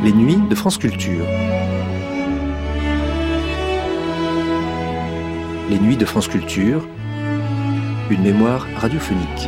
Les nuits de France Culture. Les nuits de France Culture, une mémoire radiophonique.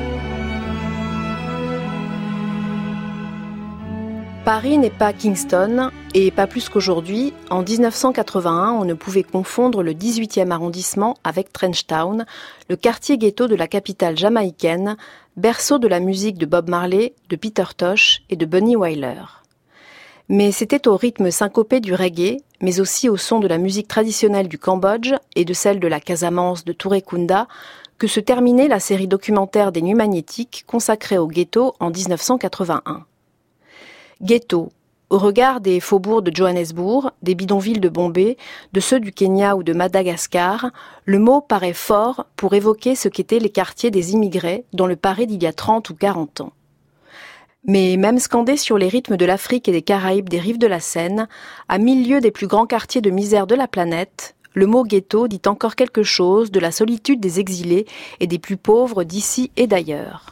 Paris n'est pas Kingston, et pas plus qu'aujourd'hui, en 1981, on ne pouvait confondre le 18e arrondissement avec Trenchtown, le quartier ghetto de la capitale jamaïcaine, berceau de la musique de Bob Marley, de Peter Tosh et de Bunny Wailer. Mais c'était au rythme syncopé du reggae, mais aussi au son de la musique traditionnelle du Cambodge et de celle de la Casamance de Touré Kunda, que se terminait la série documentaire des Nuits Magnétiques consacrée au ghetto en 1981. Ghetto, au regard des faubourgs de Johannesburg, des bidonvilles de Bombay, de ceux du Kenya ou de Madagascar, le mot paraît fort pour évoquer ce qu'étaient les quartiers des immigrés dans le Paris d'il y a 30 ou 40 ans. Mais même scandé sur les rythmes de l'Afrique et des Caraïbes des rives de la Seine, à 1000 lieues des plus grands quartiers de misère de la planète, le mot ghetto dit encore quelque chose de la solitude des exilés et des plus pauvres d'ici et d'ailleurs.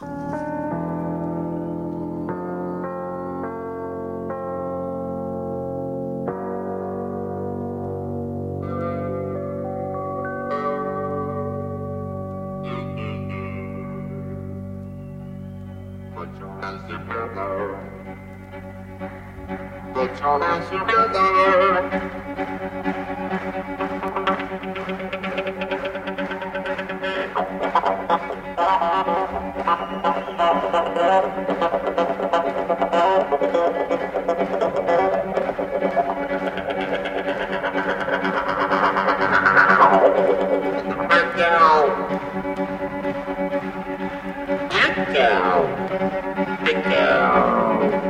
Put your hands together. Get down. Get down. Get down.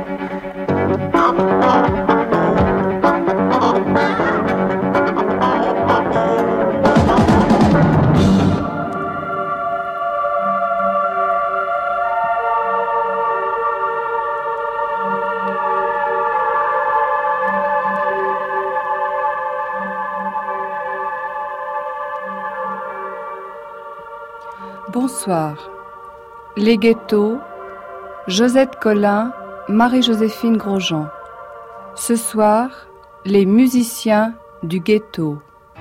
Bonsoir. Les ghettos, Josette Collin, Marie-Joséphine Grosjean. Ce soir, les musiciens du ghetto.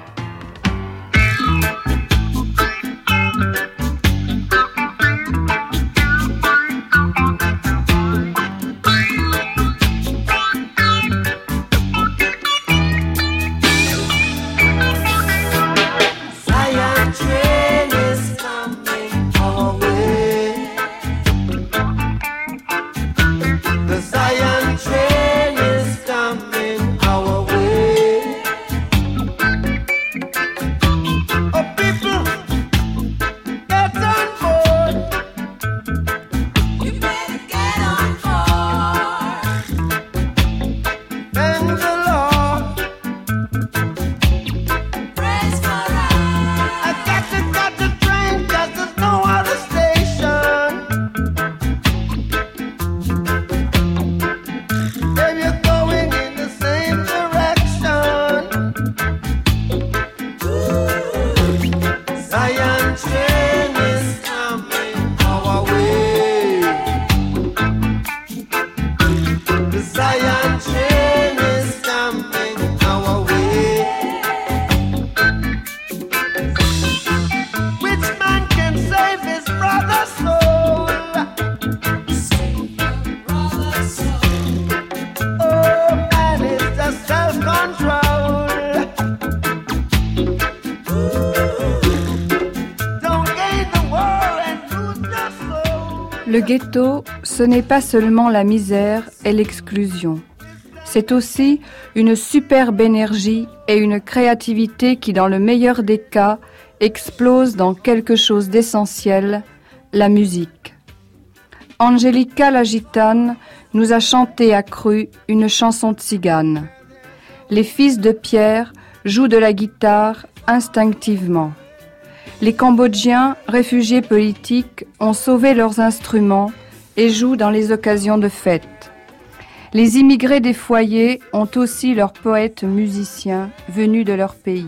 Le ghetto, ce n'est pas seulement la misère et l'exclusion. C'est aussi une superbe énergie et une créativité qui, dans le meilleur des cas, explose dans quelque chose d'essentiel, la musique. Angelica la gitane nous a chanté à cru une chanson tzigane. Les fils de Pierre jouent de la guitare instinctivement. Les Cambodgiens, réfugiés politiques, ont sauvé leurs instruments et jouent dans les occasions de fête. Les immigrés des foyers ont aussi leurs poètes musiciens venus de leur pays.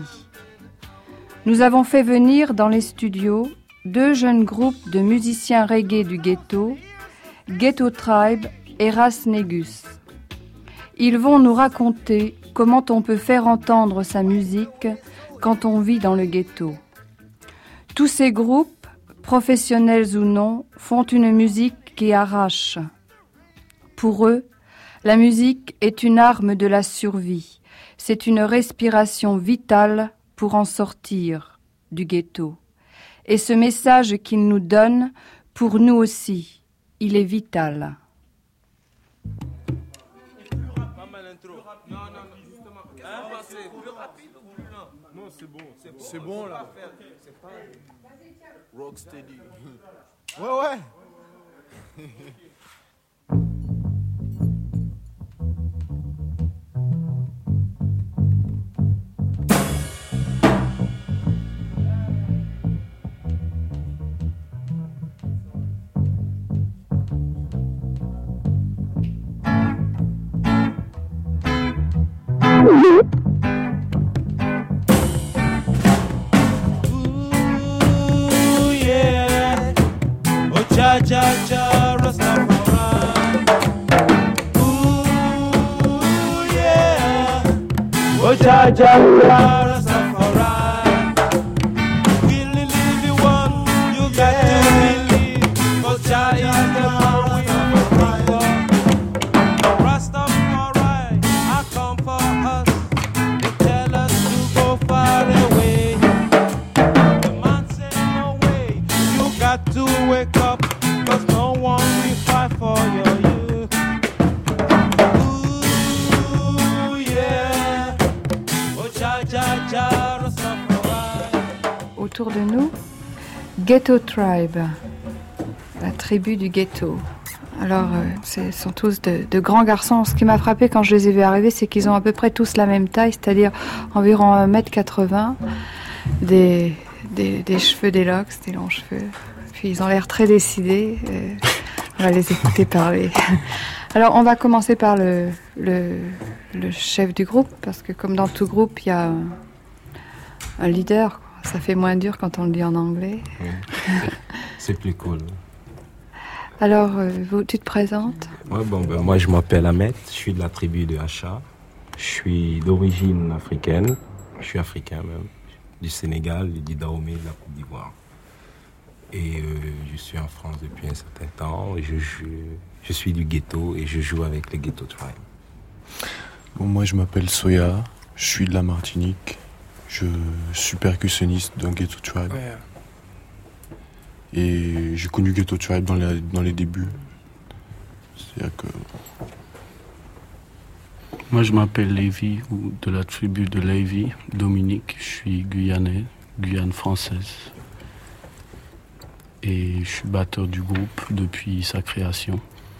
Nous avons fait venir dans les studios 2 jeunes groupes de musiciens reggae du ghetto, Ghetto Tribe et Ras Negus. Ils vont nous raconter comment on peut faire entendre sa musique quand on vit dans le ghetto. Tous ces groupes, professionnels ou non, font une musique qui arrache. Pour eux, la musique est une arme de la survie. C'est une respiration vitale pour en sortir du ghetto. Et ce message qu'ils nous donnent, pour nous aussi, il est vital. C'est bon là. Rocksteady. Ouais. Cha-cha, Rastafari. Ooh, yeah. Oh, cha-cha, Rastafari. Really live you one, you got to believe. 'Cause Jah is the man we are. Rastafari, I come for us. They tell us to go far away. The man said no way, you got to wake up. No one will fight for your youth. Ooh, yeah. Oh, cha, cha, cha, Rastafari. Autour de nous, Ghetto Tribe, la tribu du ghetto. Alors, ce sont tous de grands garçons. Ce qui m'a frappé quand je les ai vus arriver, c'est qu'ils ont à peu près tous la même taille, c'est-à-dire environ 1m80, des cheveux, des locks, des longs cheveux. Puis ils ont l'air très décidés. On va les écouter parler. Alors on va commencer par le chef du groupe, parce que comme dans tout groupe, il y a un leader. Ça fait moins dur quand on le dit en anglais. Oui. C'est plus cool. Alors, tu te présentes ? Ouais, moi je m'appelle Ahmed, je suis de la tribu de Hacha. Je suis d'origine africaine, je suis africain même, du Sénégal, du Dahomey, de la Côte d'Ivoire. Et je suis en France depuis un certain temps. Je suis du ghetto et je joue avec le Ghetto Tribe. Bon, moi je m'appelle Soya, je suis de la Martinique. Je suis percussionniste d'un Ghetto Tribe. Ouais. Et j'ai connu Ghetto Tribe dans les débuts. C'est-à-dire que... Moi je m'appelle Lévi, ou de la tribu de Lévi, Dominique. Je suis guyanais, Guyane française. Et je suis batteur du groupe depuis sa création.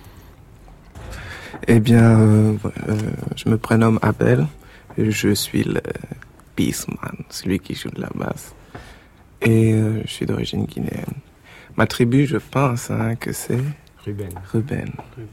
Eh bien, je me prénomme Abel. Je suis le Peaceman, celui qui joue de la basse. Et je suis d'origine guinéenne. Ma tribu, je pense que c'est... Ruben. Ouais.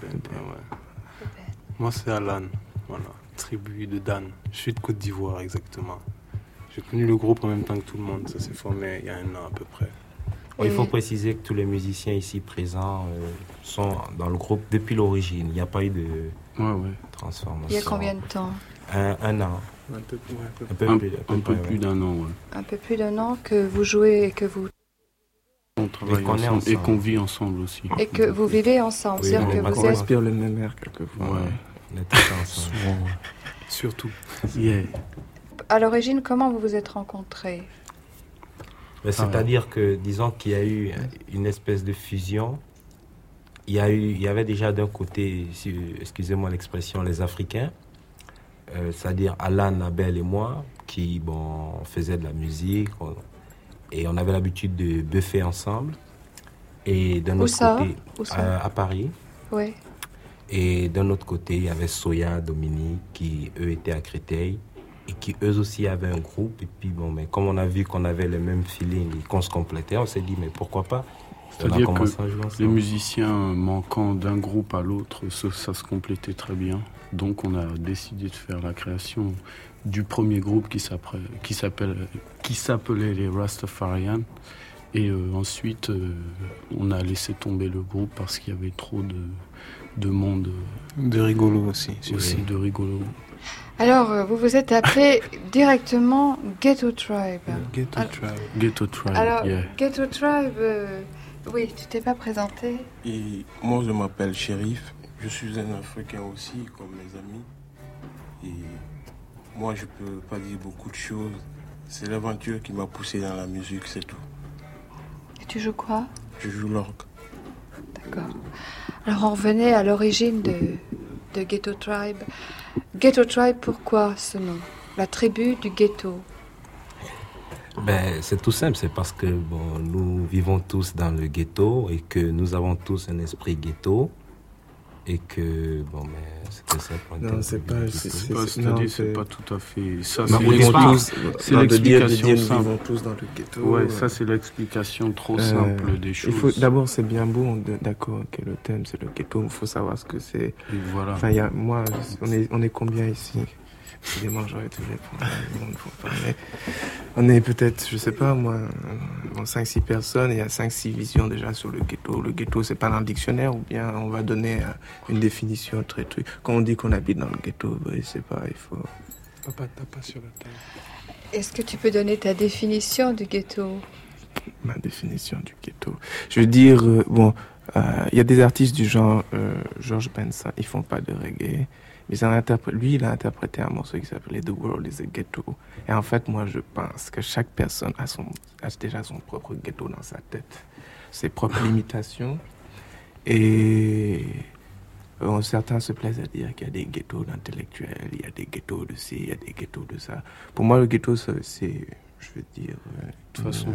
Moi, c'est Alan. Voilà, tribu de Dan. Je suis de Côte d'Ivoire, exactement. J'ai connu le groupe en même temps que tout le monde. Ça s'est formé il y a 1 an à peu près. Il faut préciser que tous les musiciens ici présents sont dans le groupe depuis l'origine. Il n'y a pas eu de transformation. Il y a combien de temps ? 1 an. Un peu plus d'un an, ouais. Un peu plus d'1 an que vous jouez et que vous... On travaille ensemble et qu'on vit ensemble aussi. Et que vous vivez ensemble, oui, c'est-à-dire que vous respire le même air quelquefois. Ouais. On est tous ensemble. Souvent, ouais. Surtout. Yeah. À l'origine, comment vous vous êtes rencontrés ? C'est-à-dire que, disons qu'il y a eu une espèce de fusion. Il y avait déjà d'un côté, excusez-moi l'expression, les Africains, c'est-à-dire Alan, Abel et moi, qui faisaient de la musique, et on avait l'habitude de buffer ensemble. Et d'un autre côté, à Paris. Oui. Et d'un autre côté, il y avait Soya, Dominique, qui eux étaient à Créteil. Et qui eux aussi avaient un groupe. Et puis mais comme on a vu qu'on avait le même feeling et qu'on se complétait, on s'est dit mais pourquoi pas. C'est-à-dire que les musiciens manquant d'un groupe à l'autre, ça se complétait très bien. Donc on a décidé de faire la création du premier groupe qui s'appelait les Rastafarians. Et ensuite, on a laissé tomber le groupe parce qu'il y avait trop de monde. De rigolo aussi. Aussi de rigolo. Alors, vous vous êtes appelé directement Ghetto Tribe. Ghetto Tribe, Alors, yeah. Ghetto Tribe, oui, tu t'es pas présenté. Et moi, je m'appelle Chérif. Je suis un Africain aussi, comme mes amis. Et moi, je peux pas dire beaucoup de choses. C'est l'aventure qui m'a poussé dans la musique, c'est tout. Et tu joues quoi? Je joue l'orgue. D'accord. Alors, on revenait à l'origine de Ghetto Tribe. Ghetto Tribe, pourquoi ce nom? La tribu du ghetto. Ben, c'est tout simple, c'est parce que bon, nous vivons tous dans le ghetto et que nous avons tous un esprit ghetto et que bon, mais c'était ça pour Non, c'est pas tout à fait ça. C'est l'explication simple. Nous vivons tous dans le ghetto. Ouais, ça c'est l'explication trop simple des choses. D'abord, c'est bien beau, d'accord, que le thème c'est le ghetto. Il faut savoir ce que c'est. Et voilà. Enfin, on est combien ici? Évidemment, j'aurais tout répondu. Mais on est peut-être, je sais pas moi, 5-6 personnes. Il y a 5-6 visions déjà sur le ghetto. Le ghetto, c'est pas dans le dictionnaire, ou bien on va donner une définition très truc. Quand on dit qu'on habite dans le ghetto, je sais pas, il faut. Papa, tape pas sur la table. Est-ce que tu peux donner ta définition du ghetto? Ma définition du ghetto. Je veux dire, il y a des artistes du genre George Benson, ils font pas de reggae. Mais lui, il a interprété un morceau qui s'appelait The World is a Ghetto. Et en fait, moi, je pense que chaque personne a déjà son propre ghetto dans sa tête. Ses propres limitations. Et certains se plaisent à dire qu'il y a des ghettos d'intellectuels, il y a des ghettos de ci, il y a des ghettos de ça. Pour moi, le ghetto, c'est je veux dire... de toute façon...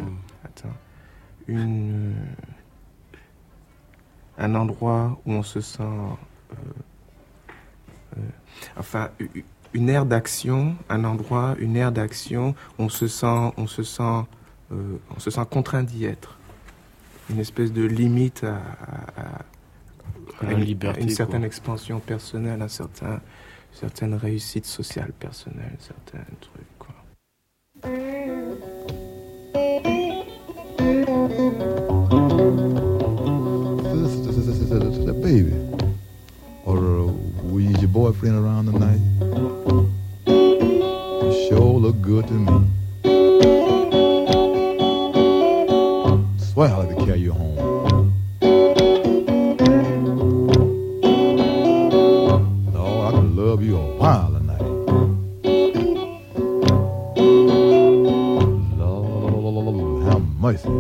un endroit où on se sent... une aire d'action, un endroit, une aire d'action, on se sent contraint d'y être. Une espèce de limite à une certaine expansion personnelle, certaines réussites sociales personnelles, certains trucs, quoi. Baby. Or we use your boyfriend around the night. You sure look good to me. Swear I'll have to carry you home. Lord, I could love you a while tonight. Lord, have mercy.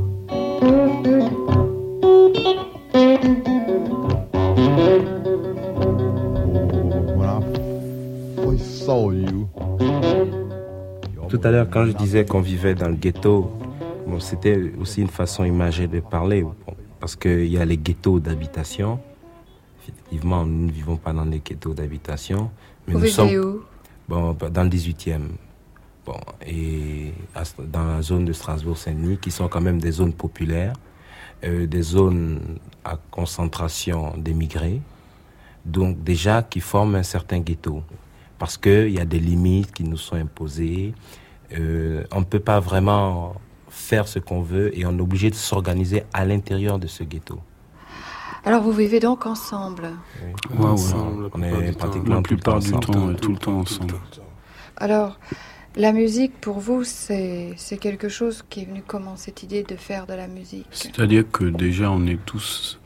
Tout à l'heure, quand je disais qu'on vivait dans le ghetto, bon, c'était aussi une façon imagée de parler, bon, parce qu'il y a les ghettos d'habitation. Effectivement, nous ne vivons pas dans les ghettos d'habitation. Mais vous vivez où? Bon, dans le 18e. Bon, et dans la zone de Strasbourg-Saint-Denis, qui sont quand même des zones populaires, des zones à concentration d'émigrés, donc déjà qui forment un certain ghetto. Parce qu'il y a des limites qui nous sont imposées. On ne peut pas vraiment faire ce qu'on veut et on est obligé de s'organiser à l'intérieur de ce ghetto. Alors vous vivez donc ensemble? Oui. Ouais, ensemble, on est pratiquement la plupart du temps, tout le temps ensemble. Alors, la musique pour vous, c'est quelque chose qui est venu comment, cette idée de faire de la musique? C'est-à-dire que déjà on est tous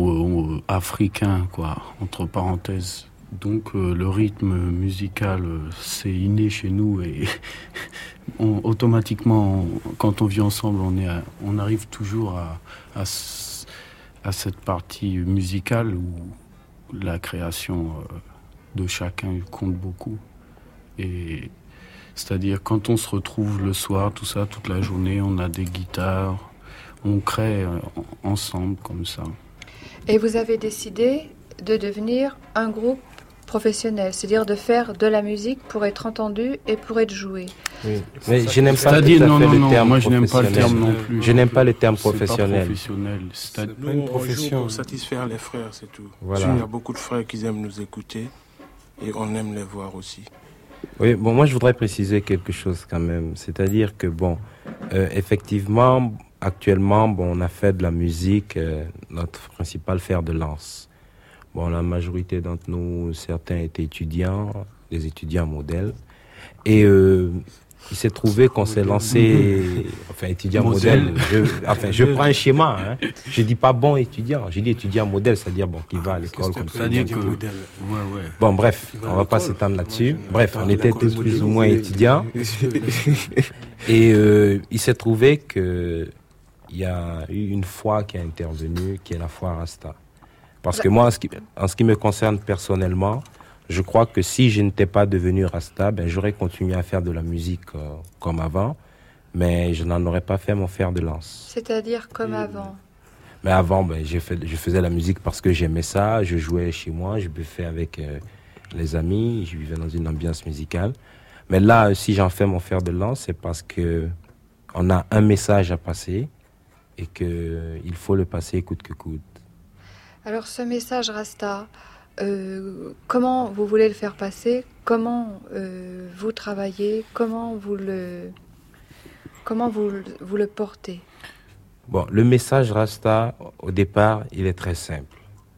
africains, quoi, entre parenthèses. Donc le rythme musical, c'est inné chez nous et automatiquement, quand on vit ensemble, on arrive toujours à cette partie musicale où la création de chacun compte beaucoup. Et c'est-à-dire quand on se retrouve le soir, tout ça, toute la journée, on a des guitares, on crée ensemble comme ça. Et vous avez décidé de devenir un groupe professionnel, c'est-à-dire de faire de la musique pour être entendu et pour être joué. Oui. Mais je n'aime pas le terme. Moi, je n'aime pas le terme non plus. Je n'aime pas le terme professionnel. C'est pas une profession. Pour satisfaire les frères, c'est tout. Voilà. Il y a beaucoup de frères qui aiment nous écouter et on aime les voir aussi. Oui, bon, moi je voudrais préciser quelque chose quand même. C'est-à-dire que, bon, effectivement, actuellement, bon, on a fait de la musique notre principal fer de lance. Bon, la majorité d'entre nous, certains étaient étudiants, des étudiants modèles. Et il s'est trouvé qu'on s'est lancé, enfin étudiant modèle. Je prends un schéma. Hein. Je dis pas bon étudiant, je dis étudiant modèle, c'est-à-dire bon qui va à l'école comme ça. C'est-à-dire que Bon bref, on va pas s'étendre là-dessus. Bref, on était tous plus ou moins étudiants. Et il s'est trouvé que il y a eu une foi qui est intervenue, qui est la foi Rasta. Parce que moi, en ce qui me concerne personnellement, je crois que si je n'étais pas devenu Rasta, ben, j'aurais continué à faire de la musique comme avant, mais je n'en aurais pas fait mon fer de lance. C'est-à-dire comme avant? Mais avant, ben, je faisais la musique parce que j'aimais ça, je jouais chez moi, je buffais avec les amis, je vivais dans une ambiance musicale. Mais là, si j'en fais mon fer de lance, c'est parce que on a un message à passer et qu'il faut le passer coûte que coûte. Alors ce message Rasta, comment vous voulez le faire passer? Comment vous travaillez? Comment vous le portez? Bon, le message Rasta, au départ, il est très simple.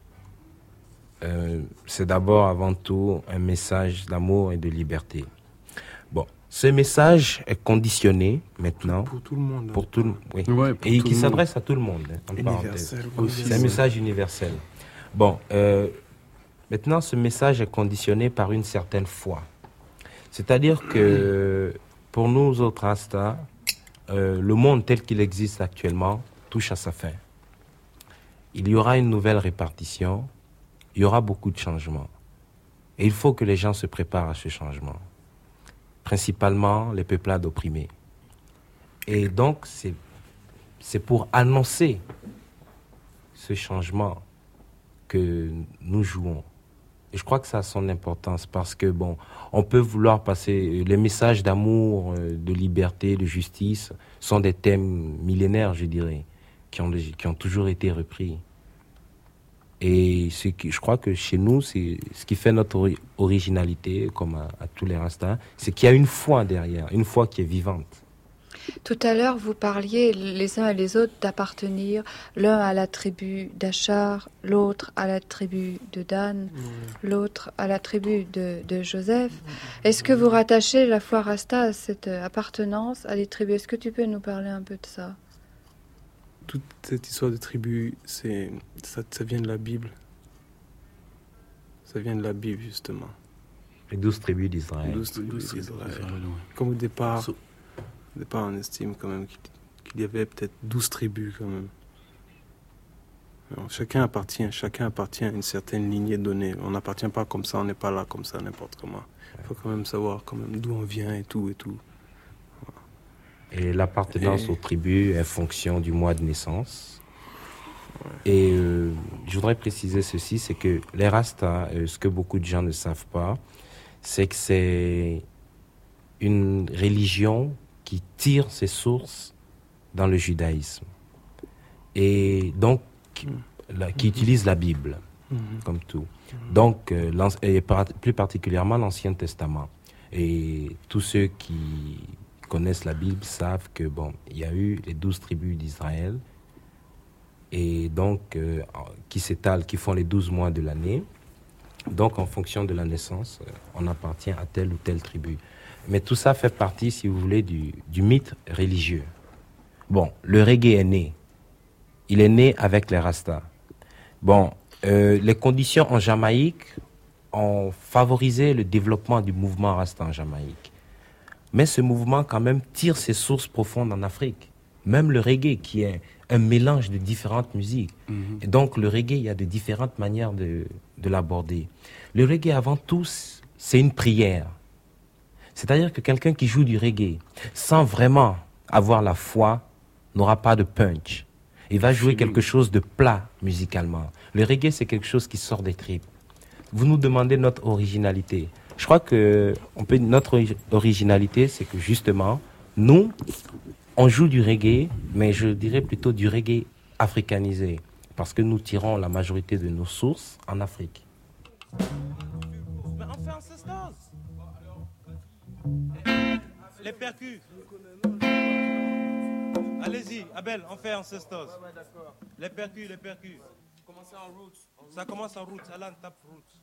C'est d'abord, avant tout, un message d'amour et de liberté. Bon, ce message est conditionné maintenant pour tout le monde. Pour tout, oui. Ouais, et qui s'adresse à tout le monde. En Universel. C'est un message universel. Bon, maintenant, ce message est conditionné par une certaine foi. C'est-à-dire que pour nous autres Rastas, le monde tel qu'il existe actuellement touche à sa fin. Il y aura une nouvelle répartition, il y aura beaucoup de changements. Et il faut que les gens se préparent à ce changement. Principalement les peuplades opprimées. Et donc, c'est pour annoncer ce changement que nous jouons. Et je crois que ça a son importance parce que, bon, on peut vouloir passer... Les messages d'amour, de liberté, de justice sont des thèmes millénaires, je dirais, qui ont toujours été repris. Et je crois que chez nous, c'est ce qui fait notre originalité, comme à tous les Rastas, c'est qu'il y a une foi derrière, une foi qui est vivante. Tout à l'heure, vous parliez les uns et les autres d'appartenir, l'un à la tribu d'Achar, l'autre à la tribu de Dan, l'autre à la tribu de Joseph. Est-ce que vous rattachez la foi Rasta à cette appartenance à des tribus? Est-ce que tu peux nous parler un peu de ça? Toute cette histoire de tribu, ça vient de la Bible. Ça vient de la Bible, justement. Les 12 tribus d'Israël. 12 tribus d'Israël. Comme au départ, on estime quand même qu'il y avait peut-être 12 tribus quand même. Alors, chacun appartient à une certaine lignée donnée. On n'appartient pas comme ça, on n'est pas là comme ça, n'importe comment. Il faut quand même savoir d'où on vient et tout et tout. Et l'appartenance aux tribus est fonction du mois de naissance. Et je voudrais préciser ceci, c'est que les Rastas, ce que beaucoup de gens ne savent pas, c'est que c'est une religion qui tire ses sources dans le judaïsme. Et donc, qui utilise la Bible, comme tout. Donc, et plus particulièrement l'Ancien Testament. Et tous ceux qui connaissent la Bible savent que il y a eu les 12 tribus d'Israël et donc qui font les 12 mois de l'année. Donc en fonction de la naissance, on appartient à telle ou telle tribu. Mais tout ça fait partie, si vous voulez, du mythe religieux. Bon, le reggae est né. Il est né avec les Rastas. Bon, les conditions en Jamaïque ont favorisé le développement du mouvement Rasta en Jamaïque. Mais ce mouvement, quand même, tire ses sources profondes en Afrique. Même le reggae, qui est un mélange de différentes musiques. Et donc, le reggae, il y a de différentes manières de l'aborder. Le reggae, avant tout, c'est une prière. C'est-à-dire que quelqu'un qui joue du reggae, sans vraiment avoir la foi, n'aura pas de punch. Il va jouer quelque chose de plat musicalement. Le reggae, c'est quelque chose qui sort des tripes. Vous nous demandez notre originalité. Je crois que notre originalité, c'est que justement, nous, on joue du reggae, mais je dirais plutôt du reggae africanisé, parce que nous tirons la majorité de nos sources en Afrique. Mais on fait ancestors. Les percus. Allez-y, Abel, on fait Ancestors. Les percus. Commencez en roots. Ça commence en roots. Alan, tape roots.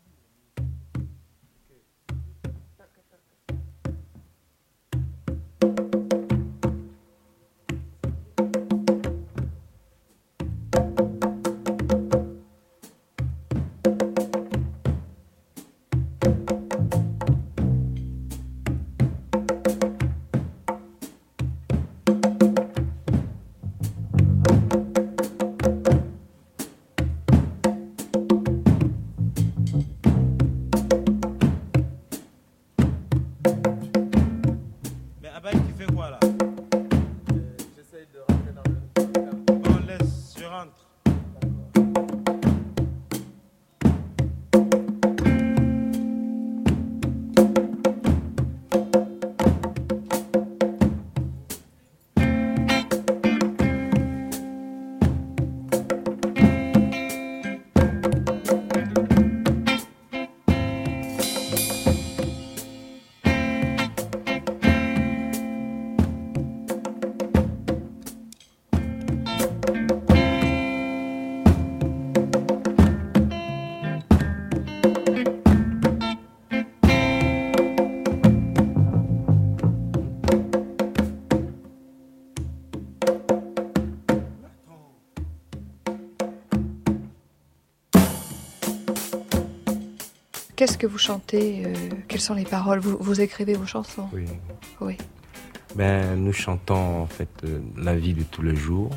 Qu'est-ce que vous chantez? Quelles sont les paroles? Vous écrivez vos chansons? Oui. Ben, nous chantons en fait la vie de tous les jours.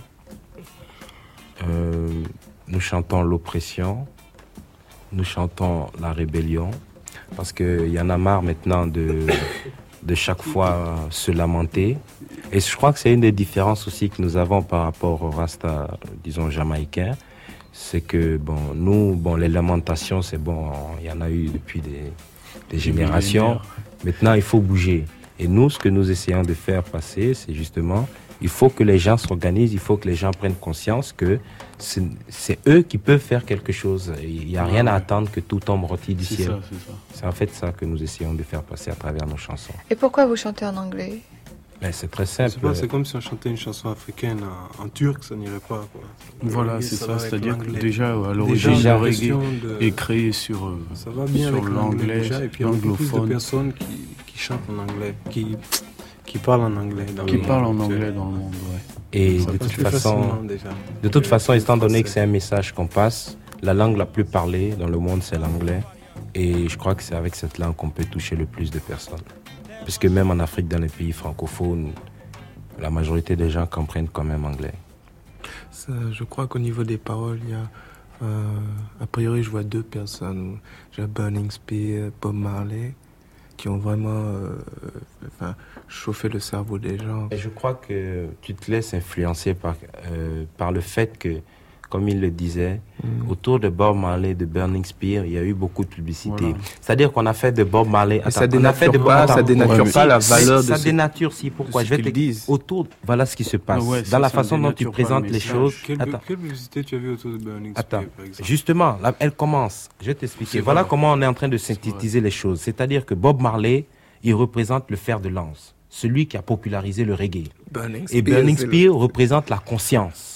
Nous chantons l'oppression. Nous chantons la rébellion. Parce qu'il y en a marre maintenant de chaque fois se lamenter. Et je crois que c'est une des différences aussi que nous avons par rapport au Rasta, disons, jamaïcain. C'est que, les lamentations, c'est bon, il y en a eu depuis des générations. Maintenant, il faut bouger. Et nous, ce que nous essayons de faire passer, c'est justement, il faut que les gens s'organisent, il faut que les gens prennent conscience que c'est eux qui peuvent faire quelque chose. Il n'y a rien à attendre que tout tombe rôti du ciel. C'est en fait ça que nous essayons de faire passer à travers nos chansons. Et pourquoi vous chantez en anglais? Ben, c'est très simple. C'est comme si on chantait une chanson africaine en turc, ça n'irait pas, quoi. Voilà, c'est ça. C'est-à-dire que déjà, à l'origine, le reggae est créé sur ça va bien sur l'anglais, déjà, et puis il y a beaucoup plus de personnes qui chantent en anglais, qui parlent en anglais. Qui parlent en anglais dans le monde, ouais. Et de toute façon, étant donné que c'est un message qu'on passe, la langue la plus parlée dans le monde, c'est l'anglais. Et je crois que c'est avec cette langue qu'on peut toucher le plus de personnes. Puisque même en Afrique, dans les pays francophones, la majorité des gens comprennent quand même anglais. Ça, je crois qu'au niveau des paroles, il y a... a priori, je vois deux personnes. J'ai Burning Spear, Bob Marley, qui ont vraiment chauffé le cerveau des gens. Et je crois que tu te laisses influencer par le fait que, comme il le disait, autour de Bob Marley, de Burning Spear, il y a eu beaucoup de publicité. Voilà. C'est-à-dire qu'on a fait de Bob Marley... ça dénature pas la valeur de ça dénature, si, pourquoi je vais te dire, autour, voilà ce qui se passe. Dans la façon dont tu présentes les choses... Quelle publicité tu as vu autour de Burning Spear, par exemple? Justement, là, elle commence. Je vais t'expliquer. Voilà comment on est en train de synthétiser les choses. C'est-à-dire que Bob Marley, il représente le fer de lance, celui qui a popularisé le reggae. Et Burning Spear représente la conscience.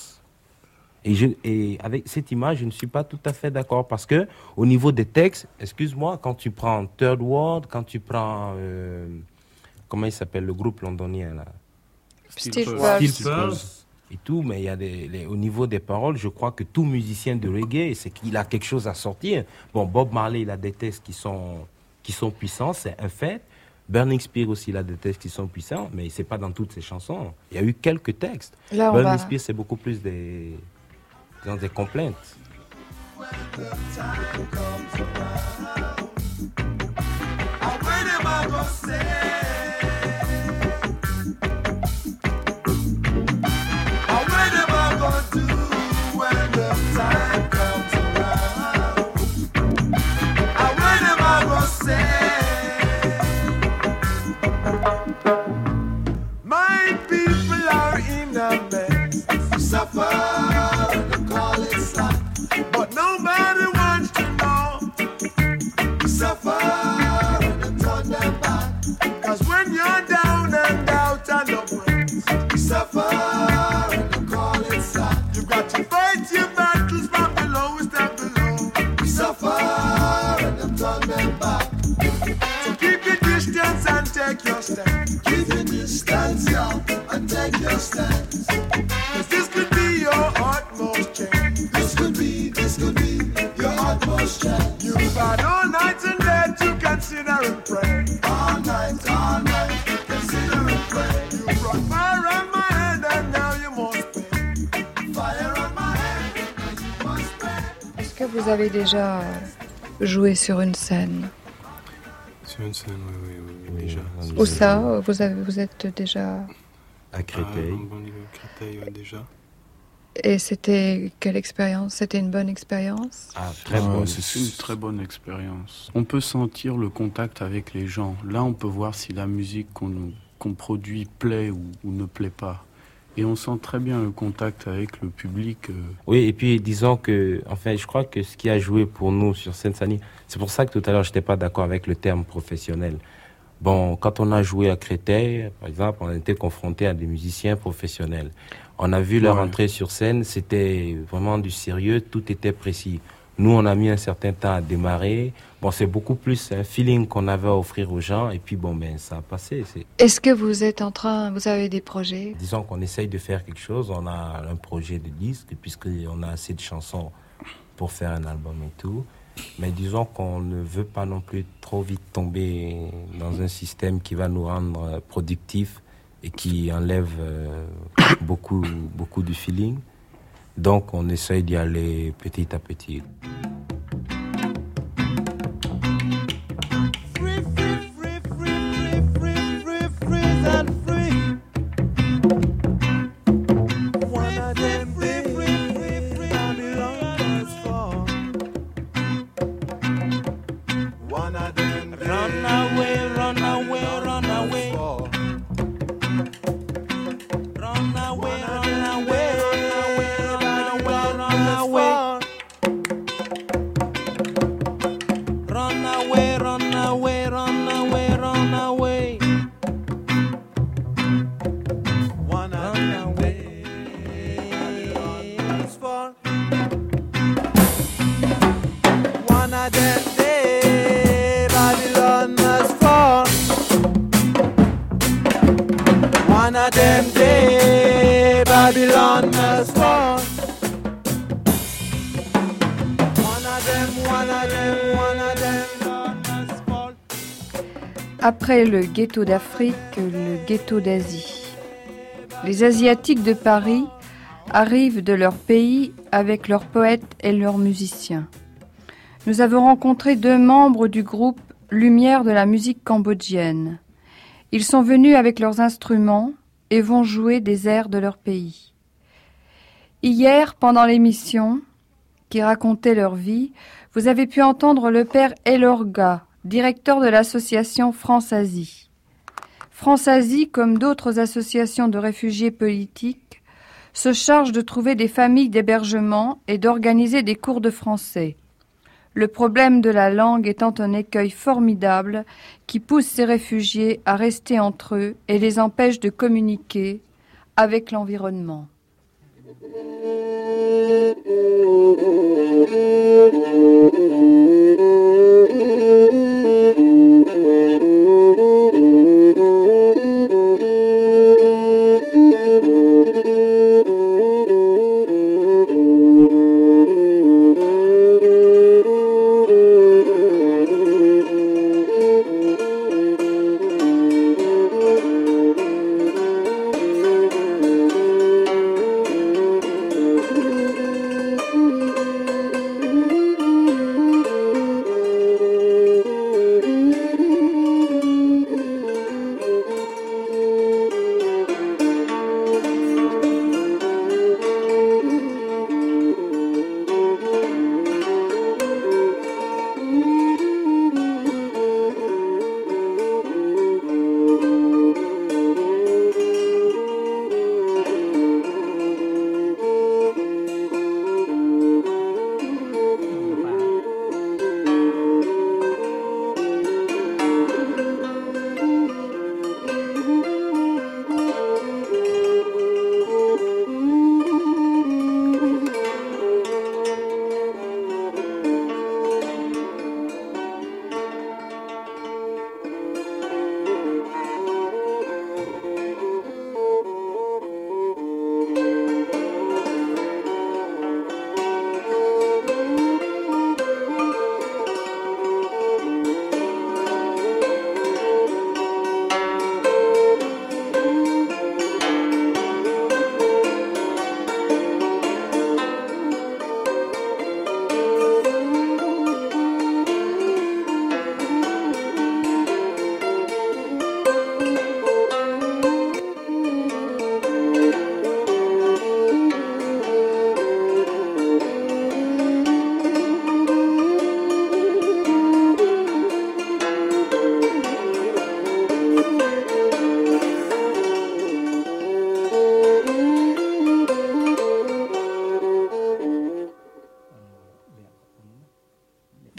Et avec cette image, je ne suis pas tout à fait d'accord parce que au niveau des textes, excuse-moi, quand tu prends Third World, quand tu prends comment il s'appelle le groupe londonien là, Steel Pulse et tout, mais il y a au niveau des paroles, je crois que tout musicien de reggae, c'est qu'il a quelque chose à sortir. Bon, Bob Marley, il a des textes qui sont puissants, c'est un fait. Burning Spear aussi, il a des textes qui sont puissants, mais c'est pas dans toutes ses chansons. Il y a eu quelques textes. Burning Spear, c'est beaucoup plus des complaintes. My people are in a mess, suffer. But nobody wants to know. Suffer and turn them back. 'Cause when you're down and out and oppressed, suffer. stance. 'Cause this could be your utmost chance. This could be your utmost chance. You've had all night and day to consider and pray. All night, consider and pray. You brought fire on my head and now you must pay. Fire on my head, you must pay. Est-ce que vous avez déjà joué sur une scène? Sur une scène, oui, déjà. Où ça? Vous êtes déjà... À Créteil. Créteil, déjà. Et c'était quelle expérience? C'était une bonne expérience? C'est une très bonne expérience. On peut sentir le contact avec les gens. Là, on peut voir si la musique qu'on produit plaît ou ne plaît pas. Et on sent très bien le contact avec le public. Oui, et puis disons que, enfin, je crois que ce qui a joué pour nous sur Seine-Saint-Denis, c'est pour ça que tout à l'heure, je n'étais pas d'accord avec le terme professionnel. Bon, quand on a joué à Créteil, par exemple, on a été confronté à des musiciens professionnels. On a vu leur entrée sur scène, c'était vraiment du sérieux, tout était précis. Nous, on a mis un certain temps à démarrer. Bon, c'est beaucoup plus un feeling qu'on avait à offrir aux gens, et puis bon, ben, ça a passé. Est-ce que vous avez des projets? Disons qu'on essaye de faire quelque chose, on a un projet de disque, puisqu'on a assez de chansons pour faire un album et tout. Mais disons qu'on ne veut pas non plus trop vite tomber dans un système qui va nous rendre productifs et qui enlève beaucoup du feeling. Donc on essaye d'y aller petit à petit. Après le ghetto d'Afrique, le ghetto d'Asie. Les Asiatiques de Paris arrivent de leur pays avec leurs poètes et leurs musiciens. Nous avons rencontré 2 membres du groupe Lumière de la musique cambodgienne. Ils sont venus avec leurs instruments et vont jouer des airs de leur pays. Hier, pendant l'émission qui racontait leur vie, vous avez pu entendre le père Elorga, directeur de l'association France-Asie. France-Asie, comme d'autres associations de réfugiés politiques, se charge de trouver des familles d'hébergement et d'organiser des cours de français. Le problème de la langue étant un écueil formidable qui pousse ces réfugiés à rester entre eux et les empêche de communiquer avec l'environnement.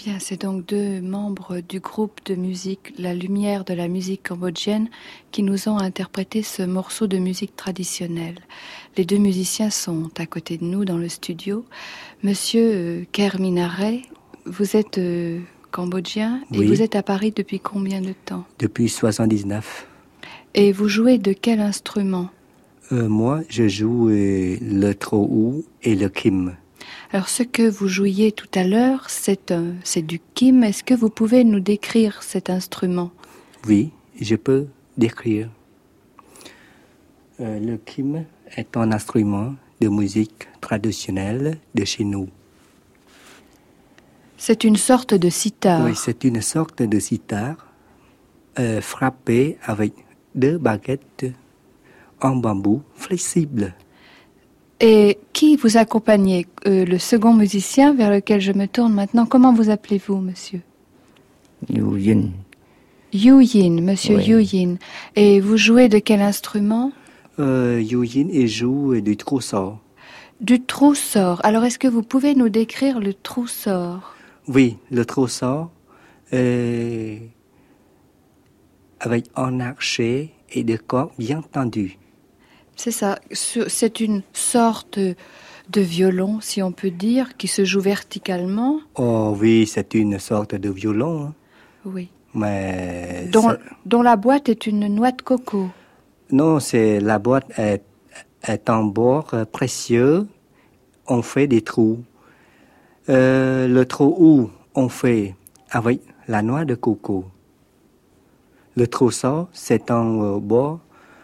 Bien, c'est donc 2 membres du groupe de musique La Lumière de la musique cambodgienne qui nous ont interprété ce morceau de musique traditionnelle. Les 2 musiciens sont à côté de nous dans le studio. Monsieur Ker Minaret, vous êtes cambodgien et Oui. vous êtes à Paris depuis combien de temps? Depuis 79. Et vous jouez de quel instrument? Moi, je joue le trou et le kim. Alors, ce que vous jouiez tout à l'heure, c'est du kim. Est-ce que vous pouvez nous décrire cet instrument? Oui, je peux décrire. Le kim est un instrument de musique traditionnelle de chez nous. C'est une sorte de sitar. Oui, c'est une sorte de sitar frappée avec 2 baguettes en bambou flexible. Et qui vous accompagnait? Le second musicien vers lequel je me tourne maintenant, comment vous appelez-vous, monsieur? Yu Yin. Yu Yin, monsieur Oui. Yu Yin. Et vous jouez de quel instrument? Yu Yin, il joue du trousseau. Du trousseau. Alors, est-ce que vous pouvez nous décrire le trousseau? Oui, le trousseau avec un archet et des cordes bien tendues. C'est ça. C'est une sorte de violon, si on peut dire, qui se joue verticalement. Oh oui, c'est une sorte de violon, hein. Oui. Mais Dont la boîte est une noix de coco. non, c'est la boîte est en bord précieux. On fait des trous. Le trou où on fait avec la noix de coco. Le trousseau, c'est en bord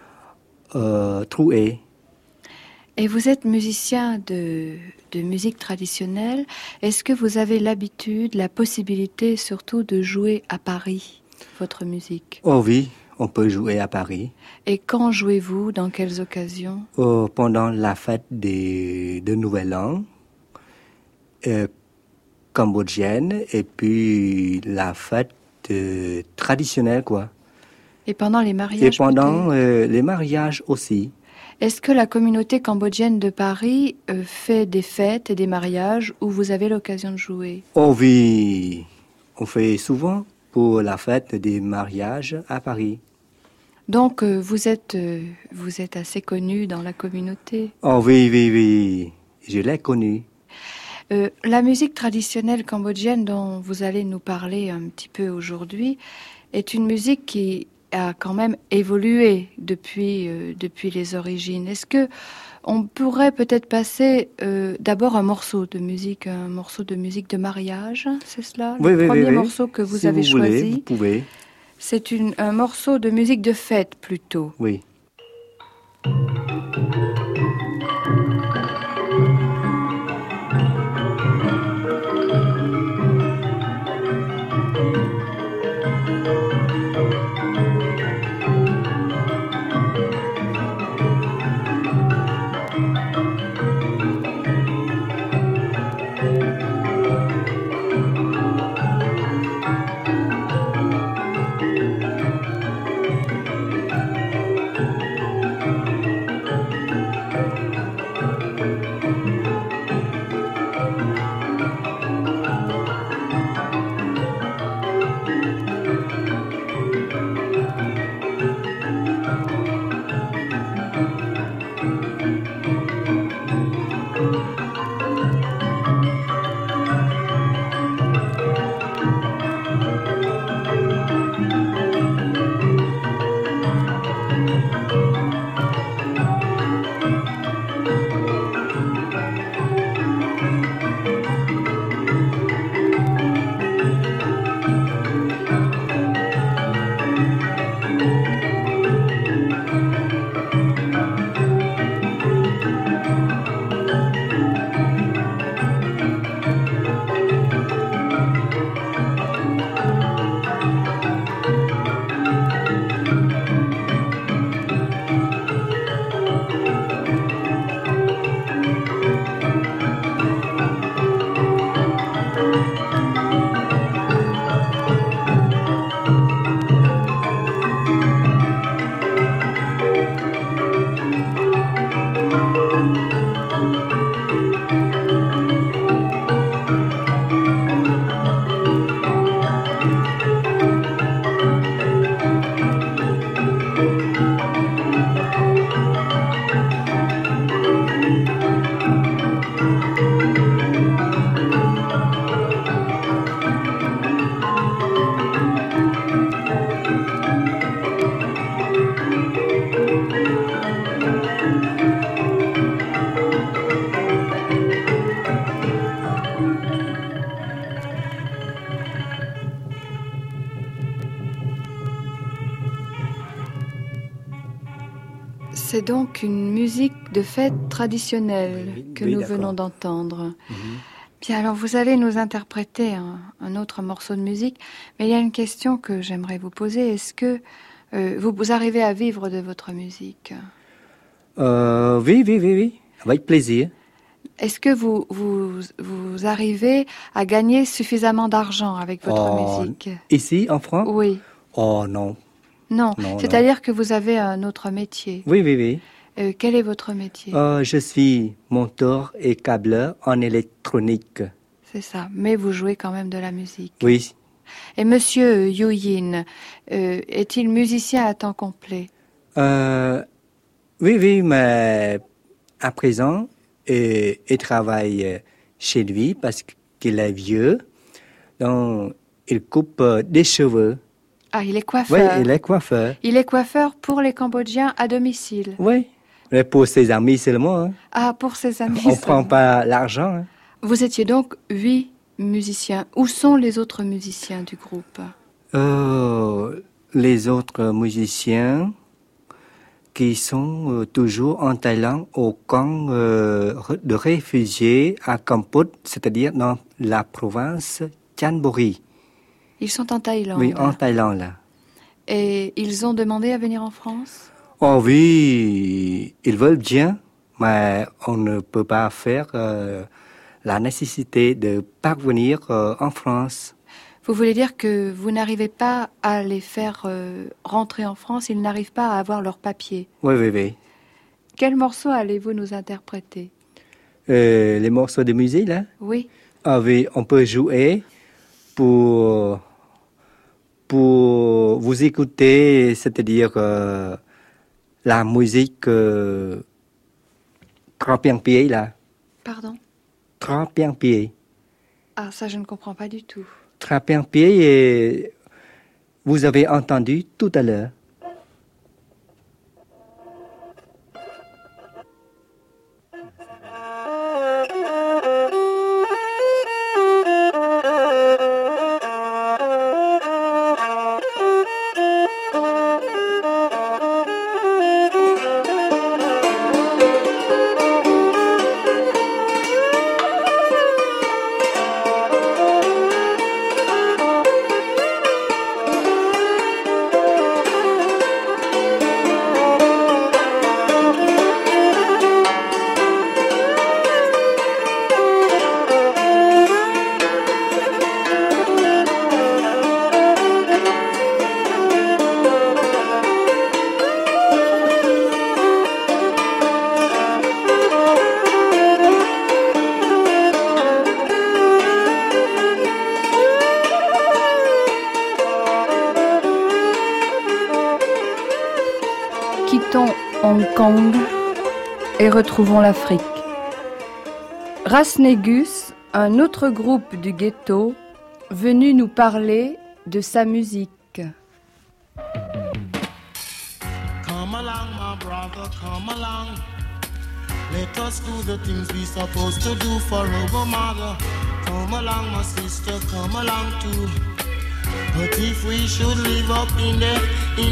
troué. Et vous êtes musicien de musique traditionnelle. Est-ce que vous avez l'habitude, la possibilité surtout de jouer à Paris, votre musique? Oh oui, on peut jouer à Paris. Et quand jouez-vous? Dans quelles occasions? Pendant la fête de Nouvel An cambodgienne et puis la fête traditionnelle, quoi. Et pendant les mariages? Et pendant les mariages aussi. Est-ce que la communauté cambodgienne de Paris fait des fêtes et des mariages où vous avez l'occasion de jouer? Oh oui, on fait souvent pour la fête des mariages à Paris. Donc vous êtes assez connu dans la communauté? Oh oui, oui, oui, je l'ai connu. La musique traditionnelle cambodgienne dont vous allez nous parler un petit peu aujourd'hui est une musique qui a quand même évolué depuis les origines. Est-ce que on pourrait peut-être passer d'abord un morceau de musique de mariage, c'est cela? Oui, Le premier oui. morceau que vous Si avez vous voulez, choisi. vous pouvez. C'est un morceau de musique de fête plutôt. Oui. C'est donc une musique de fête traditionnelle que nous venons d'entendre. Bien, alors vous allez nous interpréter un autre morceau de musique, mais il y a une question que j'aimerais vous poser. Est-ce que vous arrivez à vivre de votre musique? Oui, avec plaisir. Est-ce que vous arrivez à gagner suffisamment d'argent avec votre musique? Ici, en France? Oui. Oh non. Non, c'est-à-dire que vous avez un autre métier. Oui. Quel est votre métier? Je suis monteur et câbleur en électronique. C'est ça, mais vous jouez quand même de la musique. Oui. Et Monsieur Yu Yin, est-il musicien à temps complet? Oui, mais à présent, il travaille chez lui parce qu'il est vieux. Donc, il coupe des cheveux. Ah, il est coiffeur. Oui, il est coiffeur. Il est coiffeur pour les Cambodgiens à domicile. Oui, mais pour ses amis seulement. Hein. Ah, pour ses amis On ne prend pas l'argent. Hein. Vous étiez donc 8 musiciens. Où sont les autres musiciens du groupe? Les autres musiciens qui sont toujours en Thaïlande au camp de réfugiés à Kampot, c'est-à-dire dans la province Chonburi. Ils sont en Thaïlande? Oui, en Thaïlande, là. Et ils ont demandé à venir en France? Oh oui, ils veulent bien, mais on ne peut pas faire la nécessité de parvenir en France. Vous voulez dire que vous n'arrivez pas à les faire rentrer en France, ils n'arrivent pas à avoir leurs papiers? Oui. Quel morceau allez-vous nous interpréter? Les morceaux de musique, là? Oui. Ah oui, on peut jouer pour vous écouter, c'est-à-dire la musique Trapiang-pied, là. Pardon? Trapiang-pied. Ah, ça, je ne comprends pas du tout. Trapiang-pied, vous avez entendu tout à l'heure. Quittons Hong Kong et retrouvons l'Afrique. Ras Negus, un autre groupe du ghetto, venu nous parler de sa musique. Come along, my brother, come along. Let us do the things we supposed to do for our mother. Come along, my sister, come along too. But if we should live up in the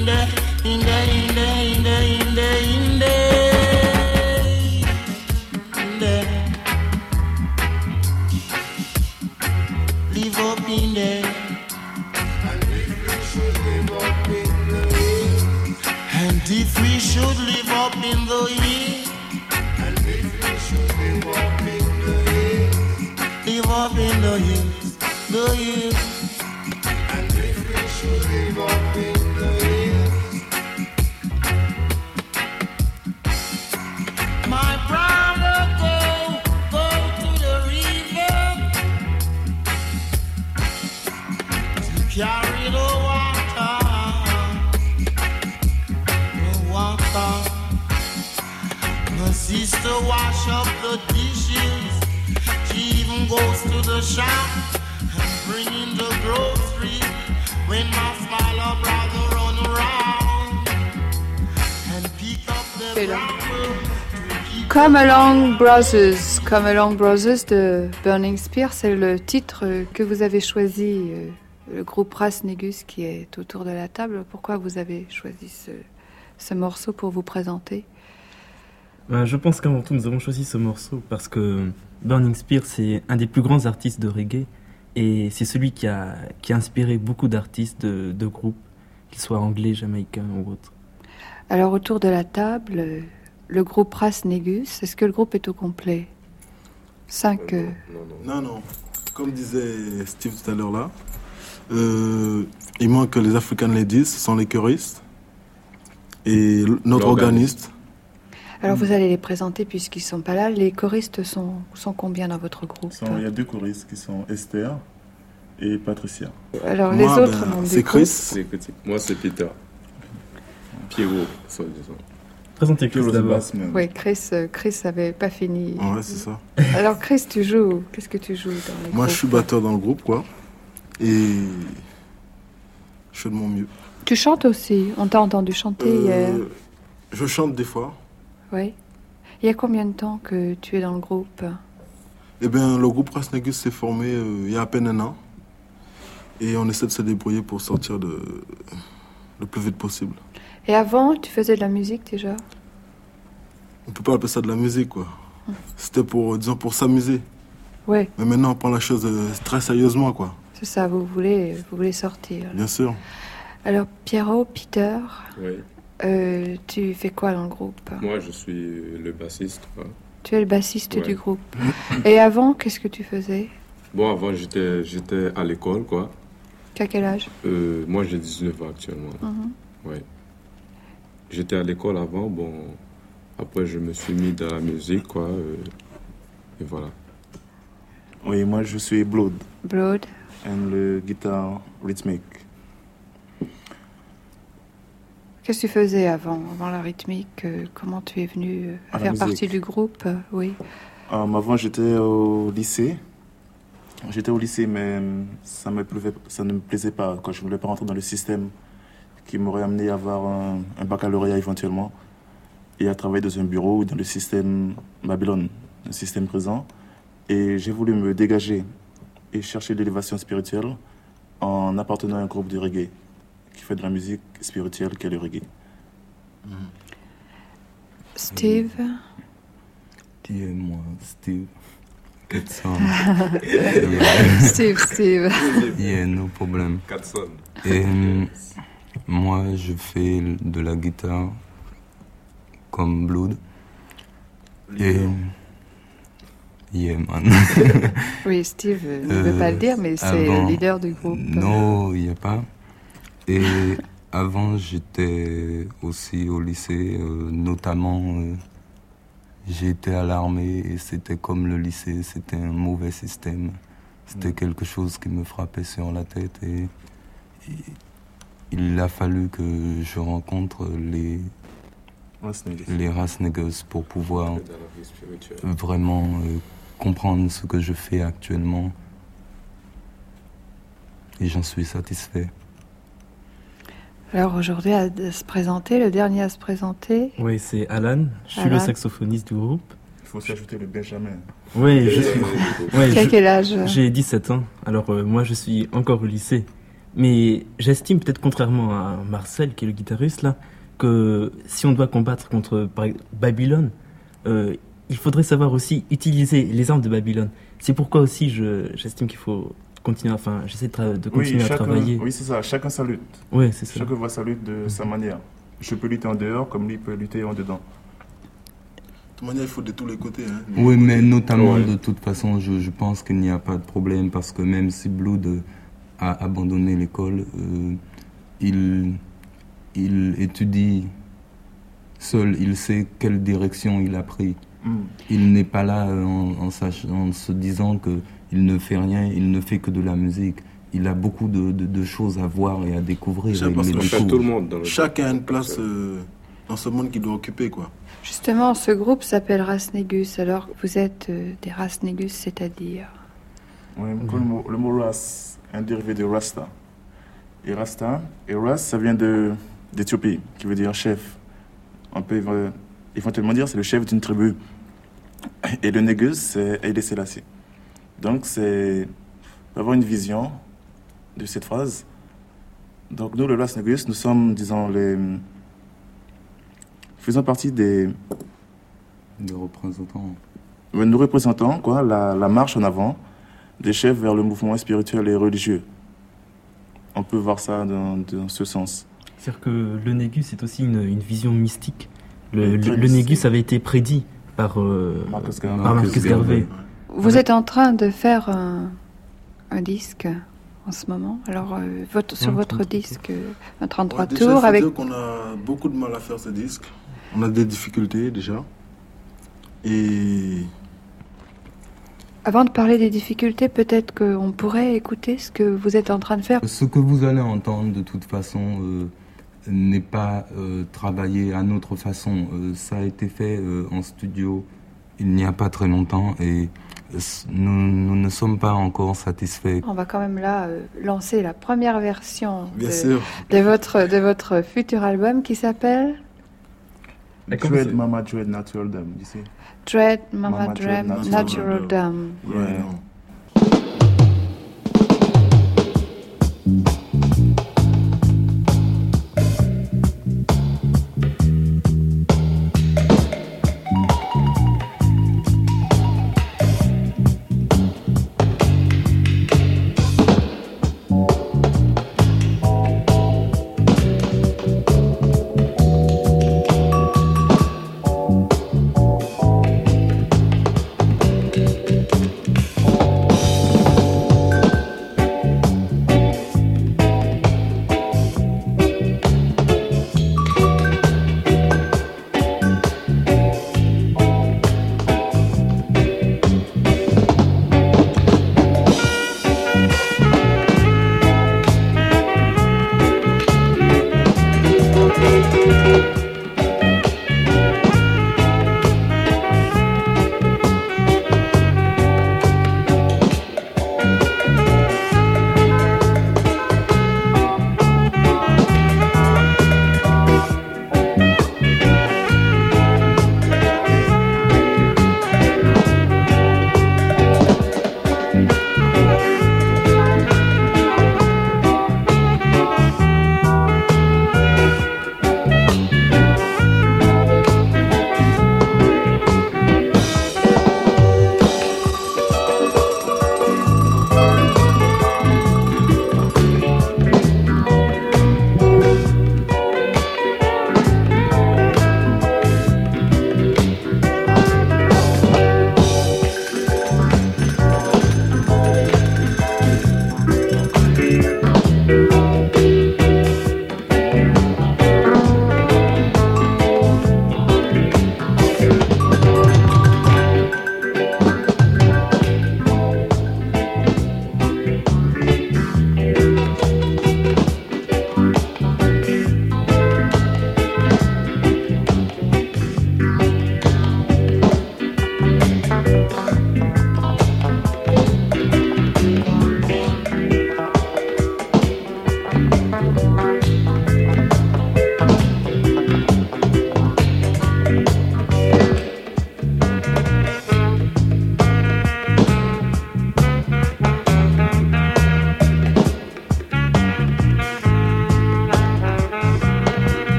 live up in there. And if we should live up in the hill, live up in the hills, the hills. And if we should live up in the hills, my brother, go to the river to carry the water. My sister wash up the dishes. She even goes to the shop and bring in the groceries. When my smaller brother run around and pick up the Come Along Brothers. Come Along Brothers de Burning Spear, c'est le titre que vous avez choisi, le groupe Ras Negus qui est autour de la table. Pourquoi vous avez choisi ce morceau pour vous présenter? Je pense qu'avant tout, nous avons choisi ce morceau parce que Burning Spear, c'est un des plus grands artistes de reggae et c'est celui qui a inspiré beaucoup d'artistes de groupes, qu'ils soient anglais, jamaïcains ou autres. Alors, autour de la table, le groupe Ras Negus, est-ce que le groupe est au complet 5 Non. Comme disait Steve tout à l'heure là, il manque les African Ladies, ce sont les choristes, et notre organiste. Alors vous allez les présenter puisqu'ils ne sont pas là. Les choristes sont combien dans votre groupe? Il y a 2 choristes qui sont Esther et Patricia. Alors les autres membres du c'est groupe? Chris. Moi c'est Peter. Pierrot, ça disons. Présentez Chris d'abord. Oui, Chris n'avait pas fini. Ouais, c'est ça. Alors Chris, tu joues. Qu'est-ce que tu joues dans le groupe? Moi, je suis batteur dans le groupe, quoi. Et je fais de mon mieux. Tu chantes aussi. On t'a entendu chanter hier. Je chante des fois. Oui. Il y a combien de temps que tu es dans le groupe? Eh bien, le groupe Ras Negus s'est formé il y a à peine un an. Et on essaie de se débrouiller pour sortir le plus vite possible. Et avant, tu faisais de la musique déjà? On peut pas appeler ça de la musique, quoi. C'était pour s'amuser. Ouais. Mais maintenant, on prend la chose très sérieusement, quoi. C'est ça, vous voulez sortir. Là. Bien sûr. Alors, Pierrot, Peter, oui. Tu fais quoi dans le groupe? Moi, je suis le bassiste. Quoi. Tu es le bassiste du groupe. Et avant, qu'est-ce que tu faisais? Bon, avant, j'étais à l'école, quoi. Tu as quel âge? Moi, j'ai 19 ans actuellement. Ouais. J'étais à l'école avant, bon, après je me suis mis dans la musique, quoi, et voilà. Oui, moi je suis Blood. Blood. Et le guitare rythmique. Qu'est-ce que tu faisais avant la rythmique? Comment tu es venu faire partie du groupe? Oui. Avant, j'étais au lycée. J'étais au lycée, mais ça ne me plaisait pas. Quand je ne voulais pas rentrer dans le système qui m'aurait amené à avoir un baccalauréat éventuellement et à travailler dans un bureau ou dans le système Babylone, un système présent. Et j'ai voulu me dégager et chercher l'élévation spirituelle en appartenant à un groupe de reggae qui fait de la musique spirituelle qu'est le reggae. Steve? Moi, Steve. Steve. Yeah, no problème. Et moi, je fais de la guitare comme Blood. Et yeah, man. Oui, Steve ne veut pas le dire, mais c'est le leader du groupe. Non, il n'y a pas. Et avant, j'étais aussi au lycée, notamment... J'ai été à l'armée et c'était comme le lycée, c'était un mauvais système. C'était quelque chose qui me frappait sur la tête et il a fallu que je rencontre les Ras Negus pour pouvoir vraiment comprendre ce que je fais actuellement. Et j'en suis satisfait. Alors aujourd'hui, à se présenter, le dernier à se présenter. Oui, c'est Alan. Je suis le saxophoniste du groupe. Il faut s'ajouter le Benjamin. Oui, quel âge? J'ai 17 ans. Alors moi, je suis encore au lycée. Mais j'estime peut-être, contrairement à Marcel, qui est le guitariste, là, que si on doit combattre contre Babylone, il faudrait savoir aussi utiliser les armes de Babylone. C'est pourquoi aussi j'estime qu'il faut... j'essaie de continuer à travailler. Oui, c'est ça. Chacun sa lutte. Oui, c'est ça. Chacun voit sa lutte de sa manière. Je peux lutter en dehors comme lui peut lutter en dedans. De toute manière, il faut de tous les côtés. Hein. Oui, mais notamment, de toute façon, je pense qu'il n'y a pas de problème parce que même si Blood a abandonné l'école, il étudie seul. Il sait quelle direction il a pris. Il n'est pas là en se disant que il ne fait rien, il ne fait que de la musique. Il a beaucoup de choses à voir et à découvrir. Chacun a une place dans ce monde qu'il doit occuper, quoi. Justement, ce groupe s'appelle Ras Negus. Alors, vous êtes des Ras Negus, c'est-à-dire? Oui, le mot Ras, un dérivé de Rasta. Et Rasta, et Ras, ça vient d'Éthiopie, qui veut dire chef. On peut éventuellement dire c'est le chef d'une tribu. Et le Negus, c'est Haïlé Sélassié. Donc, c'est avoir une vision de cette phrase. Donc, nous, le Ras Negus, nous sommes, disons, faisons partie des Des représentants. Nous représentons quoi, la marche en avant des chefs vers le mouvement spirituel et religieux. On peut voir ça dans ce sens. C'est-à-dire que le Négus est aussi une vision mystique. Le Négus avait été prédit par Marcus Garvey. Vous êtes en train de faire un disque en ce moment. Alors, sur votre disque, un 33 tours avec... Déjà, qu'on a beaucoup de mal à faire ce disque. On a des difficultés déjà. Et... Avant de parler des difficultés, peut-être qu'on pourrait écouter ce que vous êtes en train de faire. Ce que vous allez entendre, de toute façon, n'est pas travaillé à notre façon. Ça a été fait en studio il n'y a pas très longtemps et nous ne sommes pas encore satisfaits. On va quand même là lancer la première version de votre futur album qui s'appelle Dread Mama Dread Natural Dam, you see? Dread Mama Dread Natural Dam. Yeah.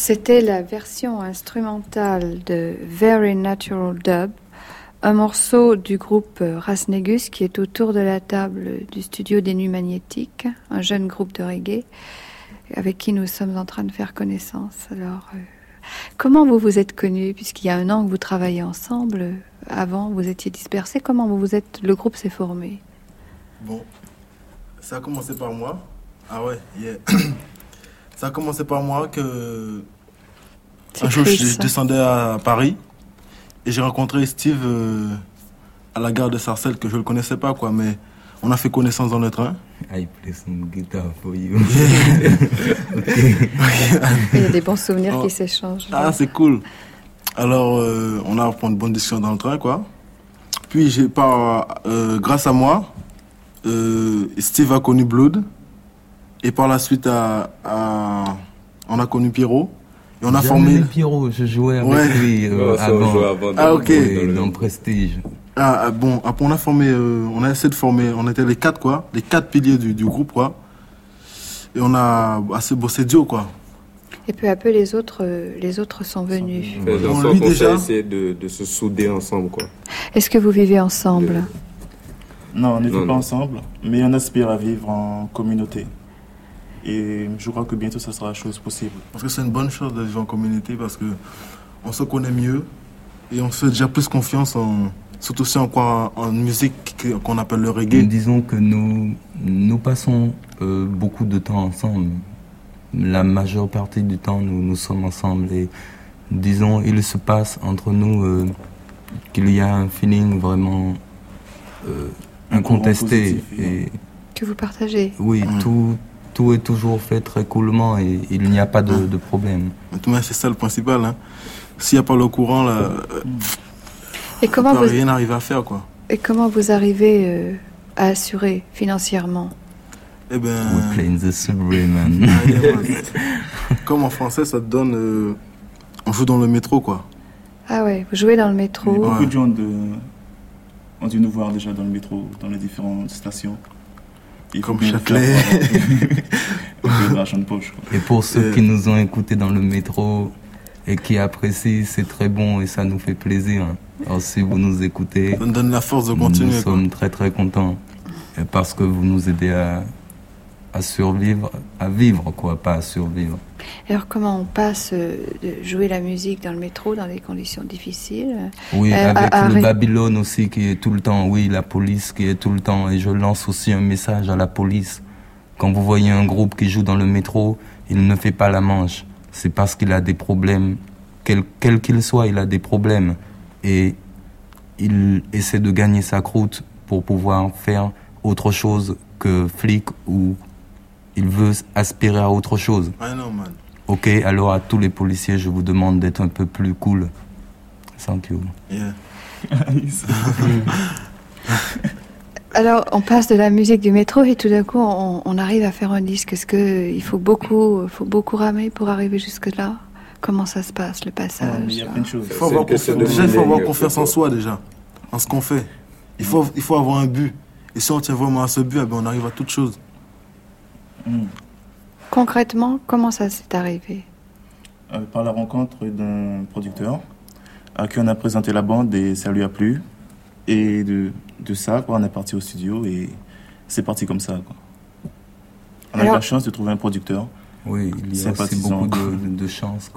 C'était la version instrumentale de Very Natural Dub, un morceau du groupe Rasnegus qui est autour de la table du studio des Nuits Magnétiques, un jeune groupe de reggae avec qui nous sommes en train de faire connaissance. Alors, comment vous vous êtes connus, puisqu'il y a un an que vous travaillez ensemble, avant vous étiez dispersés, comment le groupe s'est formé? Bon, ça a commencé par moi. Ah ouais, yeah. Ça a commencé par moi que un jour je descendais à Paris et j'ai rencontré Steve à la gare de Sarcelles, que je le connaissais pas quoi, mais on a fait connaissance dans le train. I play some guitar for you. Il y a des bons souvenirs qui s'échangent. Ah, c'est cool. Alors, on a pris une bonne discussion dans le train, quoi. Puis, grâce à moi, Steve a connu Blood. Et par la suite, on a connu Pierrot. Et on a formé. Pierrot, je jouais avec lui avant. Ah, ok. Dans Prestige. Ah, bon, après on a formé, on a essayé de former, on était les 4 quoi, les 4 piliers du groupe quoi. Et on a assez bossé duo quoi. Et peu à peu les autres sont venus. Dans son conseil, c'est de se souder ensemble quoi. Est-ce que vous vivez ensemble? Non, on ne vit pas ensemble, mais on aspire à vivre en communauté. Et je crois que bientôt ça sera chose possible. Parce que c'est une bonne chose de vivre en communauté parce que on se connaît mieux et on se fait déjà plus confiance surtout si on croit en musique qu'on appelle le reggae. Disons que nous passons beaucoup de temps ensemble. La majeure partie du temps, nous sommes ensemble. Et disons, il se passe entre nous qu'il y a un feeling vraiment incontesté. Et que vous partagez. Oui, tout est toujours fait très coolement et il n'y a pas de problème. Mais c'est ça le principal. Hein. S'il n'y a pas le courant, là... Et comment vous rien arriver à faire quoi. Et comment vous arrivez à assurer financièrement? Eh ben. We're playing the subway, man. Comme en français, ça te donne. On joue dans le métro quoi. Ah ouais, vous jouez dans le métro. Beaucoup de gens ont dû nous voir déjà dans le métro, dans les différentes stations. Comme Châtelet. Et pour ceux qui nous ont écoutés dans le métro et qui apprécient, c'est très bon et ça nous fait plaisir. Alors si vous nous écoutez, ça nous donne la force de continuer. Nous sommes très très contents parce que vous nous aidez à survivre, à vivre quoi, pas à survivre. Alors comment on passe de jouer la musique dans le métro dans des conditions difficiles? Oui, avec le Babylone aussi qui est tout le temps, oui, la police qui est tout le temps. Et je lance aussi un message à la police. Quand vous voyez un groupe qui joue dans le métro, il ne fait pas la manche. C'est parce qu'il a des problèmes, quel qu'il soit, il a des problèmes. Et il essaie de gagner sa croûte pour pouvoir faire autre chose que flic ou il veut aspirer à autre chose. I know, man. Ok, alors à tous les policiers, je vous demande d'être un peu plus cool. Thank you. Yeah. Alors, on passe de la musique du métro et tout d'un coup, on arrive à faire un disque. Est-ce qu'il faut beaucoup ramer pour arriver jusque-là? Comment ça se passe, le passage? Il y a plein de choses. Il faut avoir confiance en soi déjà, en ce qu'on fait. Il faut avoir un but. Et si on tient vraiment à ce but, on arrive à toute chose. Concrètement, comment ça s'est arrivé? Par la rencontre d'un producteur à qui on a présenté la bande et ça lui a plu. Et de ça, on est parti au studio et c'est parti comme ça. On a eu la chance de trouver un producteur. Oui, il y a aussi beaucoup de chance.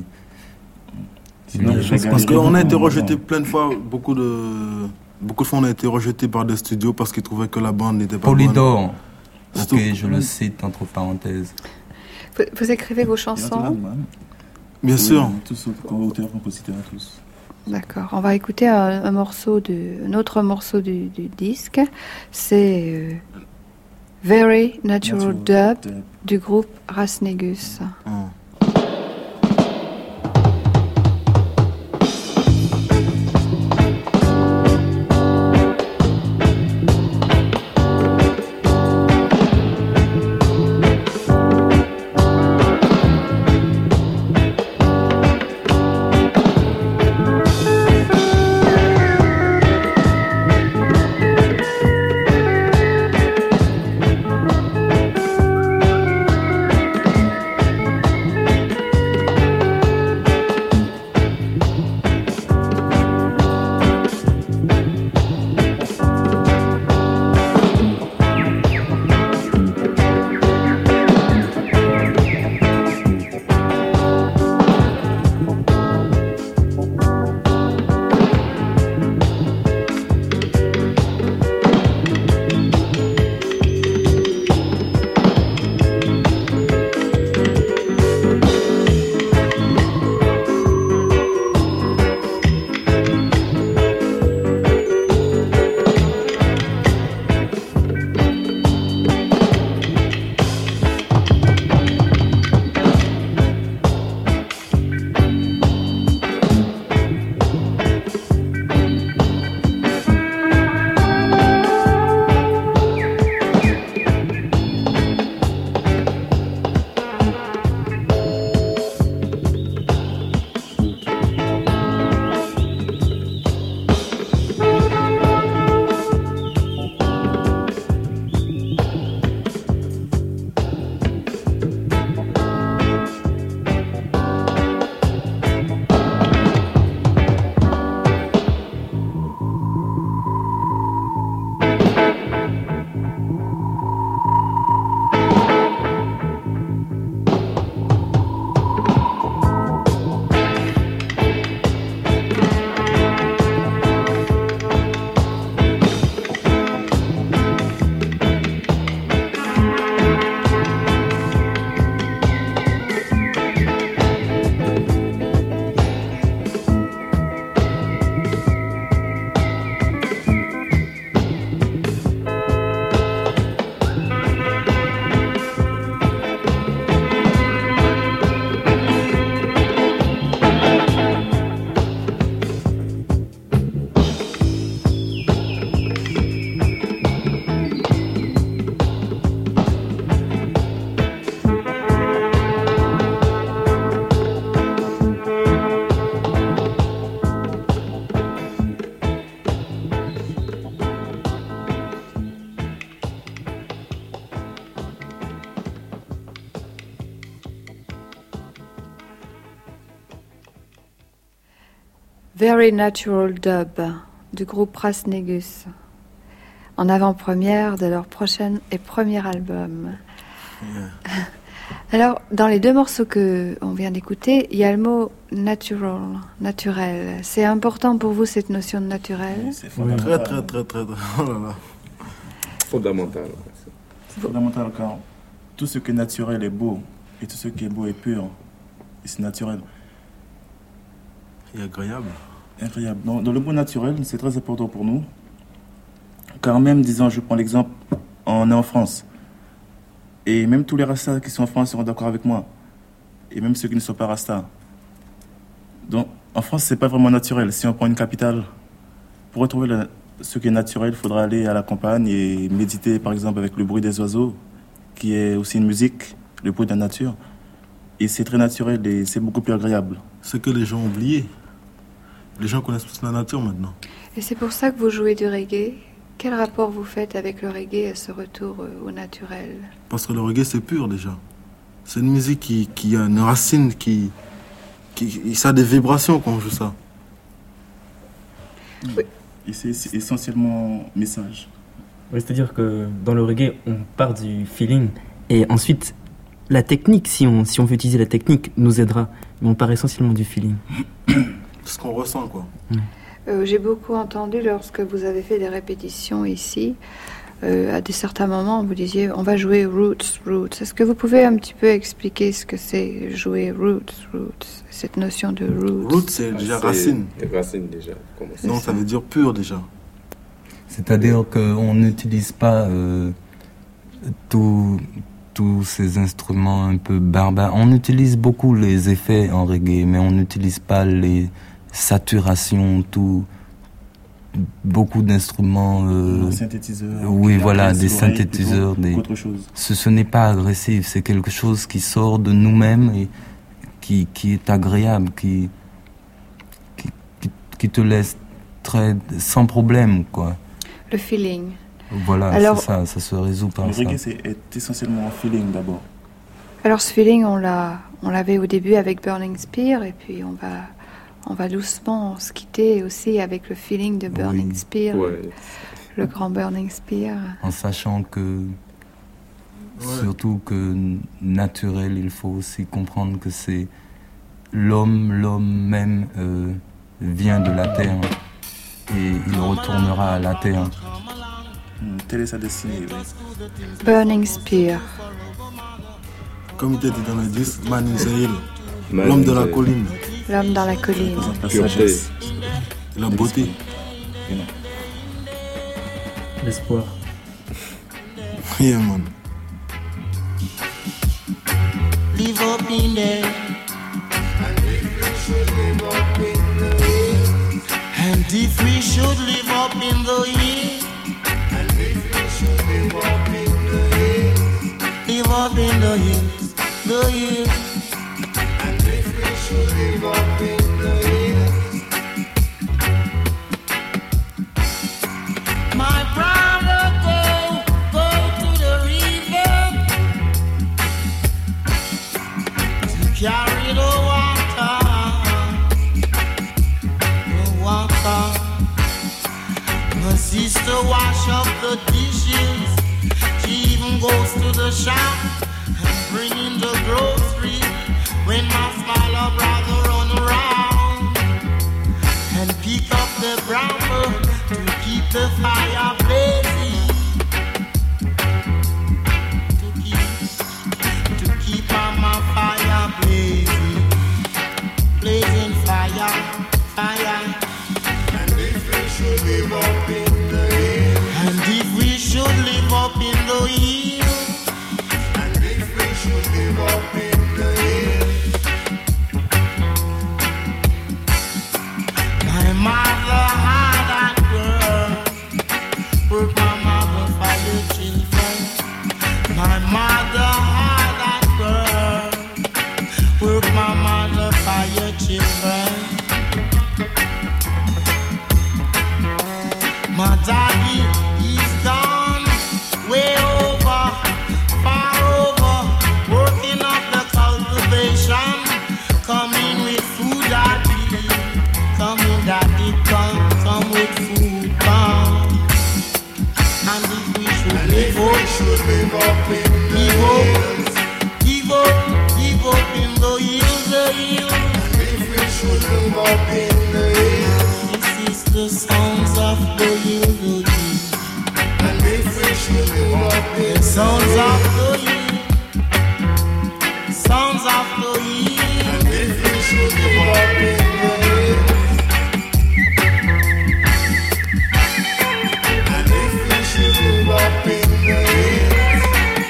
Parce qu'on a été rejeté plein de fois, beaucoup de fois on a été rejeté par des studios parce qu'ils trouvaient que la bande n'était pas Polydor. bonne. Ok, je le cite entre parenthèses. Vous écrivez vos chansons? Bien sûr. Tous auteurs, compositeurs, tous. D'accord. On va écouter un autre morceau du disque. C'est Very Natural Dub du groupe Rasnegus. Very Natural Dub du groupe Ras Negus, en avant-première de leur prochain et premier album. Yeah. Alors, dans les deux morceaux que on vient d'écouter, il y a le mot natural, naturel. C'est important pour vous, cette notion de naturel? C'est fondamental. Très. Oh là là. Fondamental. C'est fondamental car tout ce qui est naturel est beau et tout ce qui est beau est pur. Et c'est naturel. Et agréable. Agréable. Dans le mot naturel, c'est très important pour nous. Car même, disons, je prends l'exemple, on est en France. Et même tous les Rastas qui sont en France seront d'accord avec moi. Et même ceux qui ne sont pas Rastas. Donc, en France, c'est pas vraiment naturel. Si on prend une capitale, pour retrouver ce qui est naturel, il faudra aller à la campagne et méditer, par exemple, avec le bruit des oiseaux, qui est aussi une musique, le bruit de la nature. Et c'est très naturel et c'est beaucoup plus agréable. C'est que les gens ont oublié. Les gens connaissent plus la nature maintenant. Et c'est pour ça que vous jouez du reggae. Quel rapport vous faites avec le reggae et ce retour au naturel? Parce que le reggae, c'est pur déjà. C'est une musique qui a une racine, ça a des vibrations quand on joue ça. Oui. Et c'est essentiellement message. Oui, c'est-à-dire que dans le reggae, on part du feeling et ensuite la technique, si on veut utiliser la technique, nous aidera. Mais on part essentiellement du feeling. C'est ce qu'on ressent, quoi. J'ai beaucoup entendu lorsque vous avez fait des répétitions ici, à certains moments, vous disiez on va jouer roots. Est-ce que vous pouvez un petit peu expliquer ce que c'est jouer roots, cette notion de roots? Roots, c'est déjà racine. Racine déjà. Non, ça veut dire pur déjà. C'est-à-dire qu'on n'utilise pas tous ces instruments un peu barbares. On utilise beaucoup les effets en reggae, mais on n'utilise pas les saturation, beaucoup d'instruments. Synthétiseurs. Oui, voilà, des synthétiseurs. Autre chose. Ce n'est pas agressif, c'est quelque chose qui sort de nous-mêmes et qui est agréable, qui te laisse sans problème, quoi. Le feeling. Voilà, alors, c'est ça se résout par le ça. Le reggae, c'est essentiellement un feeling d'abord. Alors ce feeling, on l'avait au début avec Burning Spear, et puis on va doucement se quitter aussi avec le feeling de Burning Spear, le grand Burning Spear. En sachant que, surtout que naturel, il faut aussi comprendre que c'est l'homme même vient de la terre et il retournera à la terre. Telle est sa destinée, oui. Burning Spear. Comme il était dit dans le disque, Man in the Hill, l'homme de la colline. L'homme dans la colline. La sagesse, la beauté. L'espoir. Yeah, man. Live up in there. And if we should live up in the hill. And if we should live up in the hill. Live up in the hills, the hills. And if we should live up in the hills. My brother, go to the river to carry the water. My sister wash up the dishes. She even goes to the shop and bring in the grocery. When my smaller brother run around and pick up the bramble to keep the fire blazing. To keep on my fire blazing. Blazing fire, fire. Live up in the hill. And if we should live up in the hill. And if we should live up in the hill. My mother had that girl. live up in the hills. This is the sounds of the hills. And if we should live up in the sounds of the hills. Sounds of the hills. And if we should live up in the hills. And if we should live up in the hills.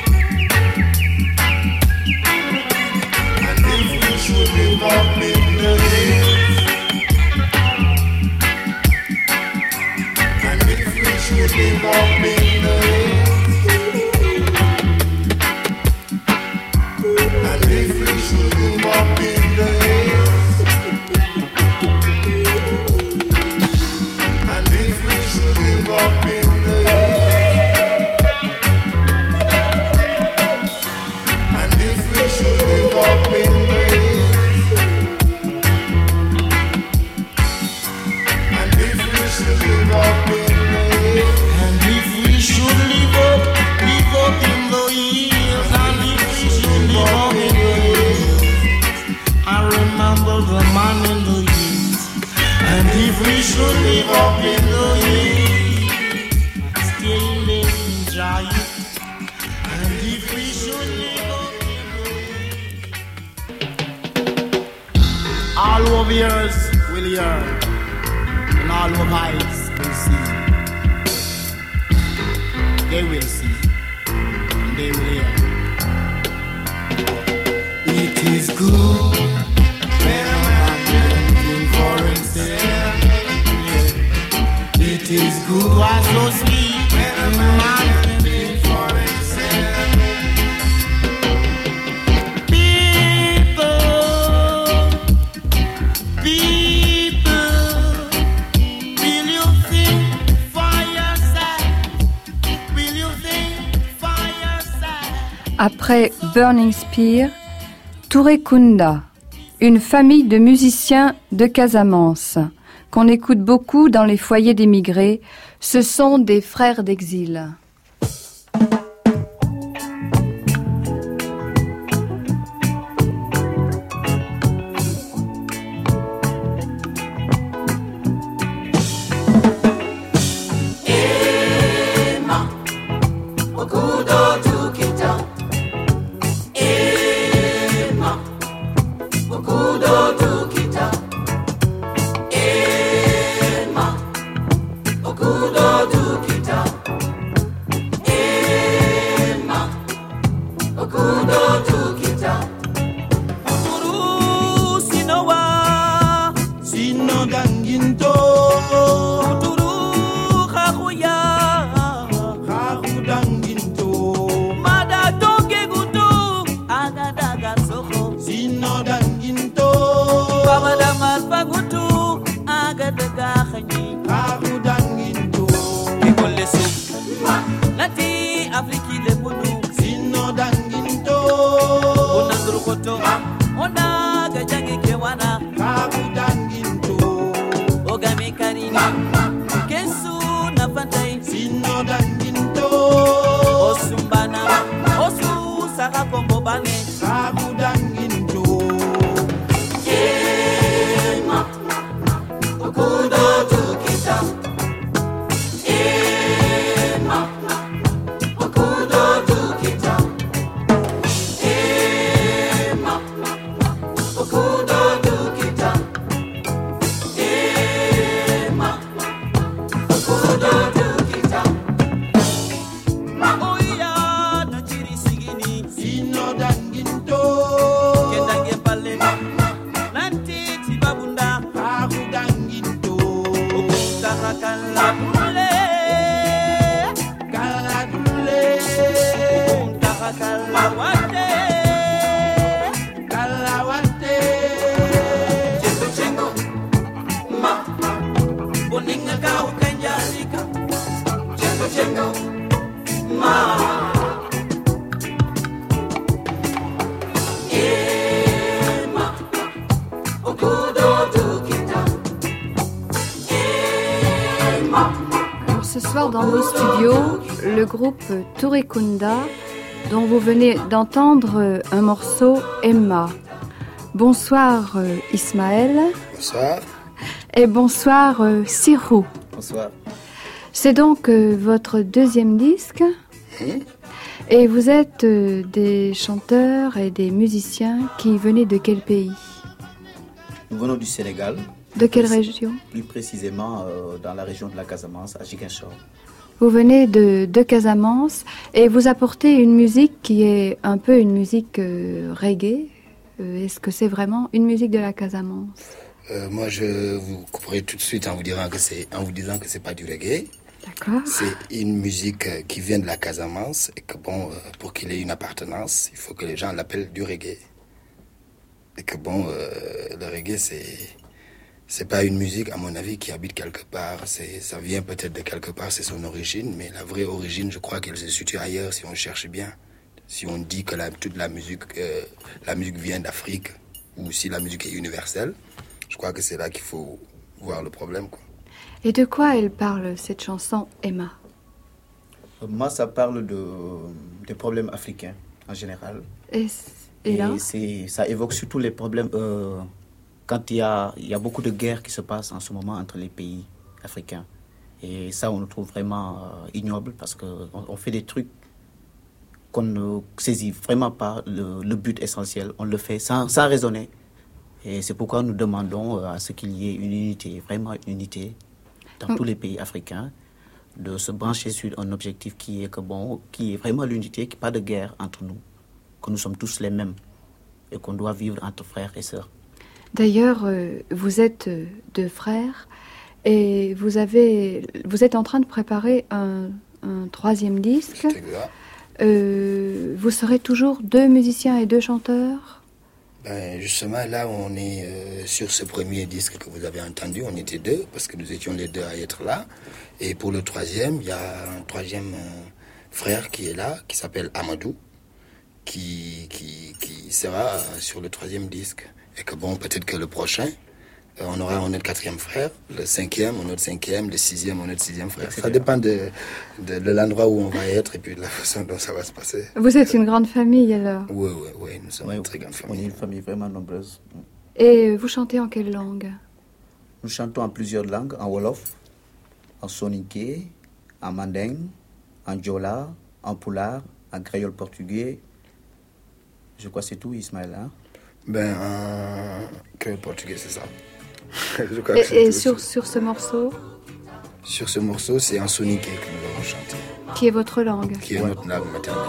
And if we should live up in the hills. And if we should live up in the hills. And if we should live up in the hills. And if we should live up in the hills. And if we should live up in the hills. And if we should live up in the hills. And if we should live up in the hills. And if we should live up in the hills. I remember the man in the hills. And if we should live up in the hills, still enjoy it. And if we should live up in the hills, all over ears will hear, and all over eyes will see. They will see, and they will hear. It is good when a man living for himself. It is good was so sweet when a man living for himself. People, will you think for yourself? Will you think for yourself? Après Burning Spear, Touré Kunda, une famille de musiciens de Casamance, qu'on écoute beaucoup dans les foyers d'émigrés. Ce sont des frères d'exil. Ce soir dans nos studios, le groupe Touré Kunda, dont vous venez d'entendre un morceau Emma. Bonsoir Ismaël. Bonsoir. Et bonsoir Sirou. Bonsoir. C'est donc votre deuxième disque. Et vous êtes des chanteurs et des musiciens qui venaient de quel pays? Nous venons du Sénégal. De quelle région? Plus précisément dans la région de la Casamance, à Ziguinchor. Vous venez de Casamance et vous apportez une musique qui est un peu une musique reggae. Est-ce que c'est vraiment une musique de la Casamance? Moi, je vous couperai tout de suite en vous disant que c'est pas du reggae. D'accord. C'est une musique qui vient de la Casamance et que bon, pour qu'il ait une appartenance, il faut que les gens l'appellent du reggae. Et que bon, le reggae, c'est pas une musique, à mon avis, qui habite quelque part. Ça vient peut-être de quelque part, c'est son origine, mais la vraie origine, je crois qu'elle se situe ailleurs si on cherche bien. Si on dit que toute la musique vient d'Afrique, ou si la musique est universelle, je crois que c'est là qu'il faut voir le problème, quoi. Et de quoi elle parle, cette chanson, Emma? Moi, ça parle des problèmes africains, en général. Et là? Ça évoque surtout les problèmes quand il y a beaucoup de guerres qui se passent en ce moment entre les pays africains. Et ça, on le trouve vraiment ignoble parce qu'on fait des trucs qu'on ne saisit vraiment pas le but essentiel. On le fait sans raisonner. Et c'est pourquoi nous demandons à ce qu'il y ait une unité, vraiment une unité, dans tous les pays africains, de se brancher sur un objectif qui est vraiment l'unité, qui pas de guerre entre nous, que nous sommes tous les mêmes et qu'on doit vivre entre frères et sœurs. D'ailleurs, vous êtes deux frères et vous êtes en train de préparer un troisième disque. Vous serez toujours deux musiciens et deux chanteurs? Justement, là, on est sur ce premier disque que vous avez entendu. On était deux, parce que nous étions les deux à être là. Et pour le troisième, il y a un troisième frère qui est là, qui s'appelle Amadou, qui sera sur le troisième disque. Et que bon, peut-être que le prochain, on aura un autre quatrième frère, le cinquième, un autre cinquième, le sixième, un autre sixième frère. Ça dépend de l'endroit où on va être et puis de la façon dont ça va se passer. Vous êtes une grande famille alors? Oui, nous sommes une très grande famille. On est une famille vraiment nombreuse. Et vous chantez en quelle langue? Nous chantons en plusieurs langues, en Wolof, en Soninké, en Manding, en Diola, en Pulaar, en créole portugais. Je crois que c'est tout, Ismaël. Hein? En créole portugais, c'est ça. Et sur ce morceau? Sur ce morceau, c'est en soninké que nous allons chanter. Qui est votre langue? Qui est notre langue maternelle.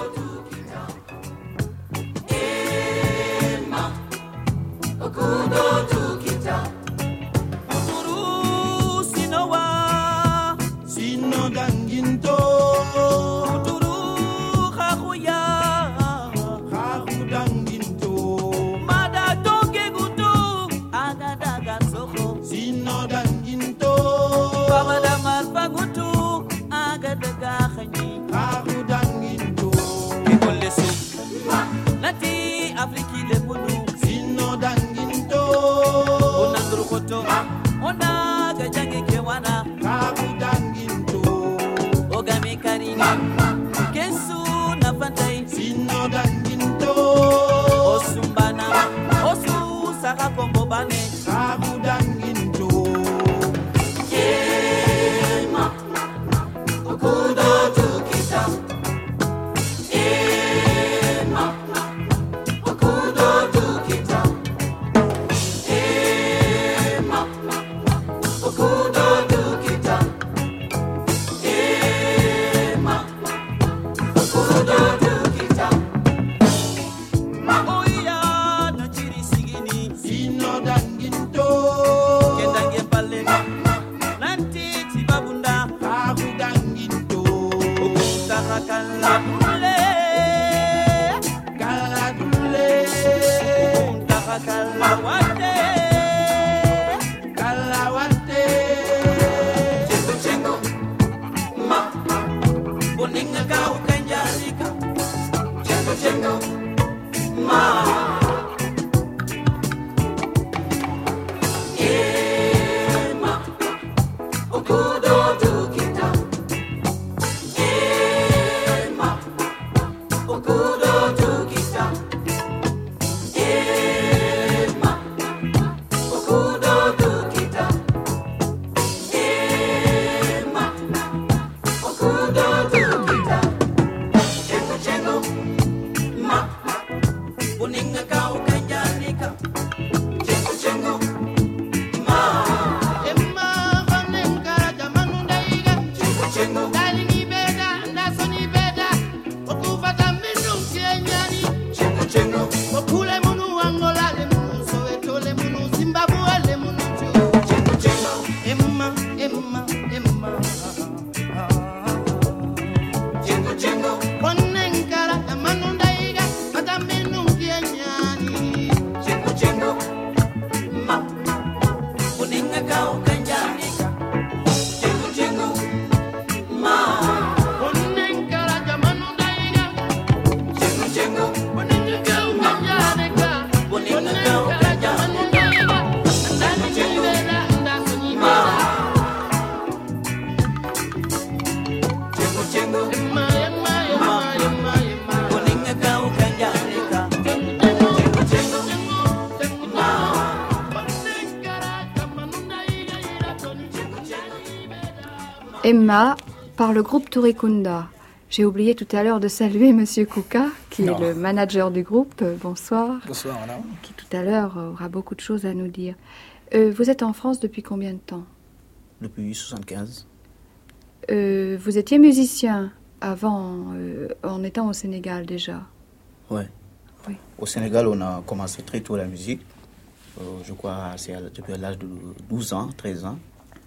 Emma, par le groupe Turikunda. J'ai oublié tout à l'heure de saluer Monsieur Kouka, qui est le manager du groupe. Bonsoir. Bonsoir, madame. Qui tout à l'heure aura beaucoup de choses à nous dire. Vous êtes en France depuis combien de temps? Depuis 1975. Vous étiez musicien avant, en étant au Sénégal déjà? Ouais. Oui. Au Sénégal, on a commencé très tôt la musique. Je crois c'est depuis l'âge de 12 ans, 13 ans.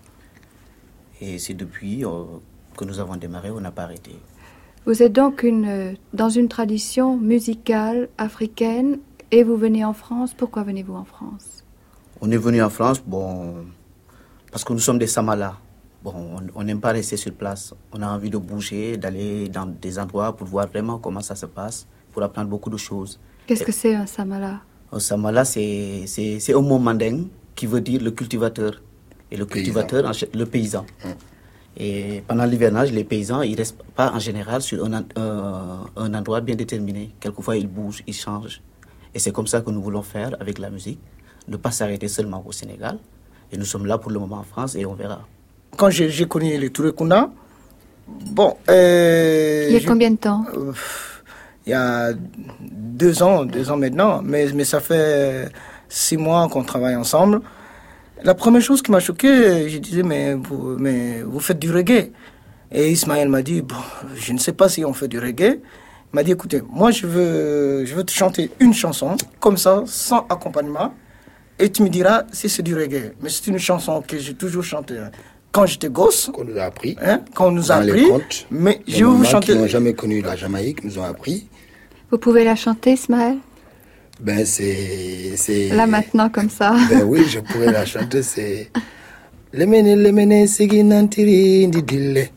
Et c'est depuis que nous avons démarré, on n'a pas arrêté. Vous êtes donc dans une tradition musicale africaine et vous venez en France. Pourquoi venez-vous en France? On est venu en France, parce que nous sommes des Samala. On n'aime pas rester sur place. On a envie de bouger, d'aller dans des endroits pour voir vraiment comment ça se passe, pour apprendre beaucoup de choses. Qu'est-ce que c'est un Samala? Un Samala, c'est un mot manding qui veut dire le cultivateur. Et le cultivateur, le paysan. Et pendant l'hivernage, les paysans, ils ne restent pas en général sur un endroit bien déterminé. Quelquefois, ils bougent, ils changent. Et c'est comme ça que nous voulons faire avec la musique. Ne pas s'arrêter seulement au Sénégal. Et nous sommes là pour le moment en France et on verra. Quand j'ai connu les Turikunda, il y a combien de temps? Il y a 2 ans maintenant, mais ça fait 6 mois qu'on travaille ensemble. La première chose qui m'a choqué, je disais, mais vous faites du reggae. Et Ismaël m'a dit, je ne sais pas si on fait du reggae. Il m'a dit, écoutez, moi je veux te chanter une chanson, comme ça, sans accompagnement. Et tu me diras si c'est du reggae. Mais c'est une chanson que j'ai toujours chantée quand j'étais gosse. Qu'on nous a appris. Qu'on nous a appris. Mais je vais vous chanter. Qui n'ont jamais connu la Jamaïque nous ont appris. Vous pouvez la chanter, Ismaël? C'est... Là maintenant, comme ça. Oui, je pourrais la chanter, c'est... Lemene siginantiri ndidille.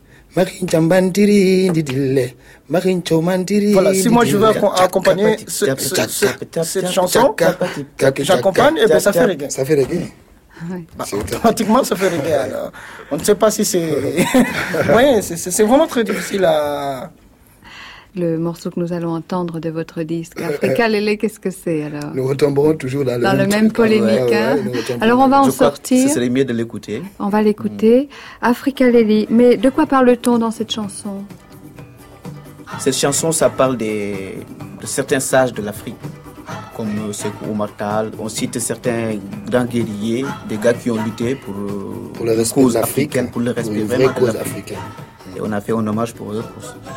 Voilà, si moi je veux accompagner cette chanson, j'accompagne et bien ça fait reggae. Ça fait reggae. Automatiquement ça fait reggae. Alors, on ne sait pas si c'est... Oui, c'est vraiment très difficile à... Le morceau que nous allons entendre de votre disque, Africa Lélé, qu'est-ce que c'est alors? Nous retomberons toujours dans le même polémique. Alors on va en sortir. Ce serait mieux de l'écouter. On va l'écouter. Africa Lélé. Mais de quoi parle-t-on dans cette chanson? Cette chanson, ça parle de certains sages de l'Afrique, comme Sékou Oumar Tall. On cite certains grands guerriers, des gars qui ont lutté pour le respect cause africaine, pour le respect vraiment cause africaine. Et on a fait un hommage pour eux.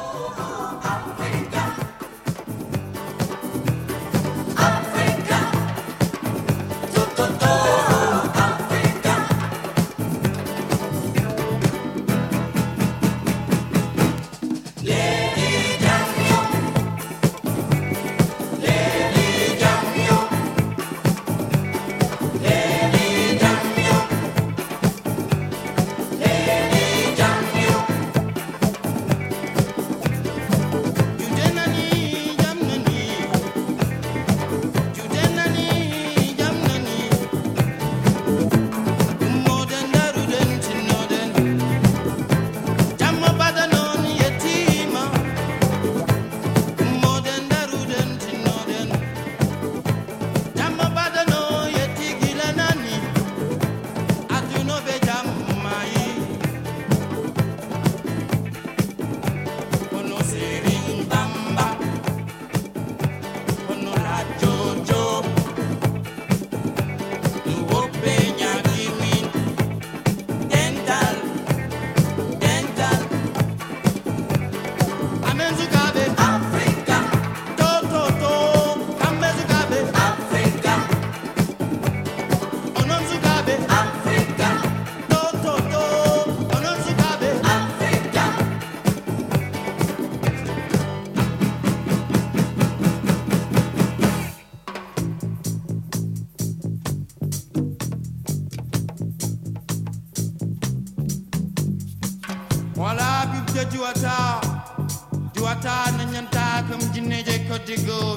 Duwata nanyanta kam jinne je kodigo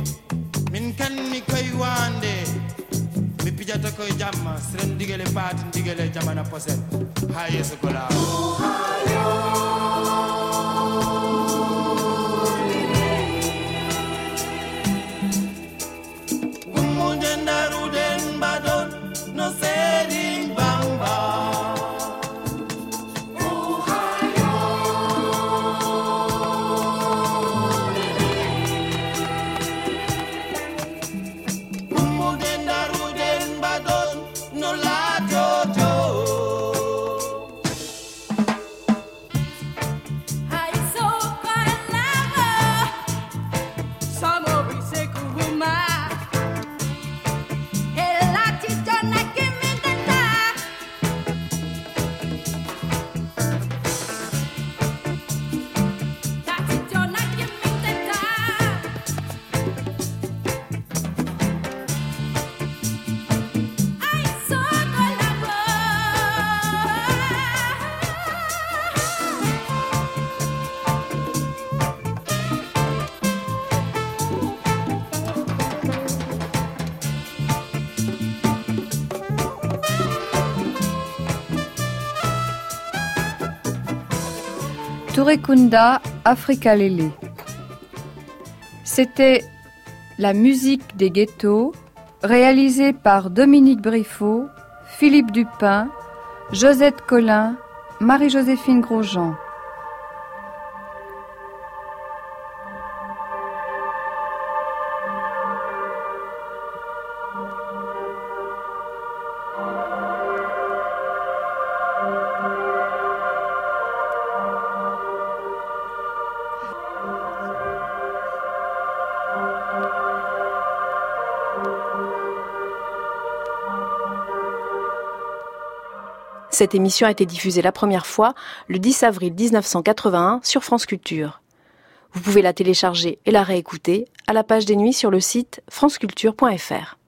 min kanni koy wande mi pijata koy jamma sren digele paati digele jamana poset ha yeso kola no seri bamba Turekunda Afrikalele. C'était la musique des ghettos, réalisée par Dominique Briffaut, Philippe Dupin, Josette Collin, Marie-Joséphine Grosjean. Cette émission a été diffusée la première fois le 10 avril 1981 sur France Culture. Vous pouvez la télécharger et la réécouter à la page des nuits sur le site franceculture.fr.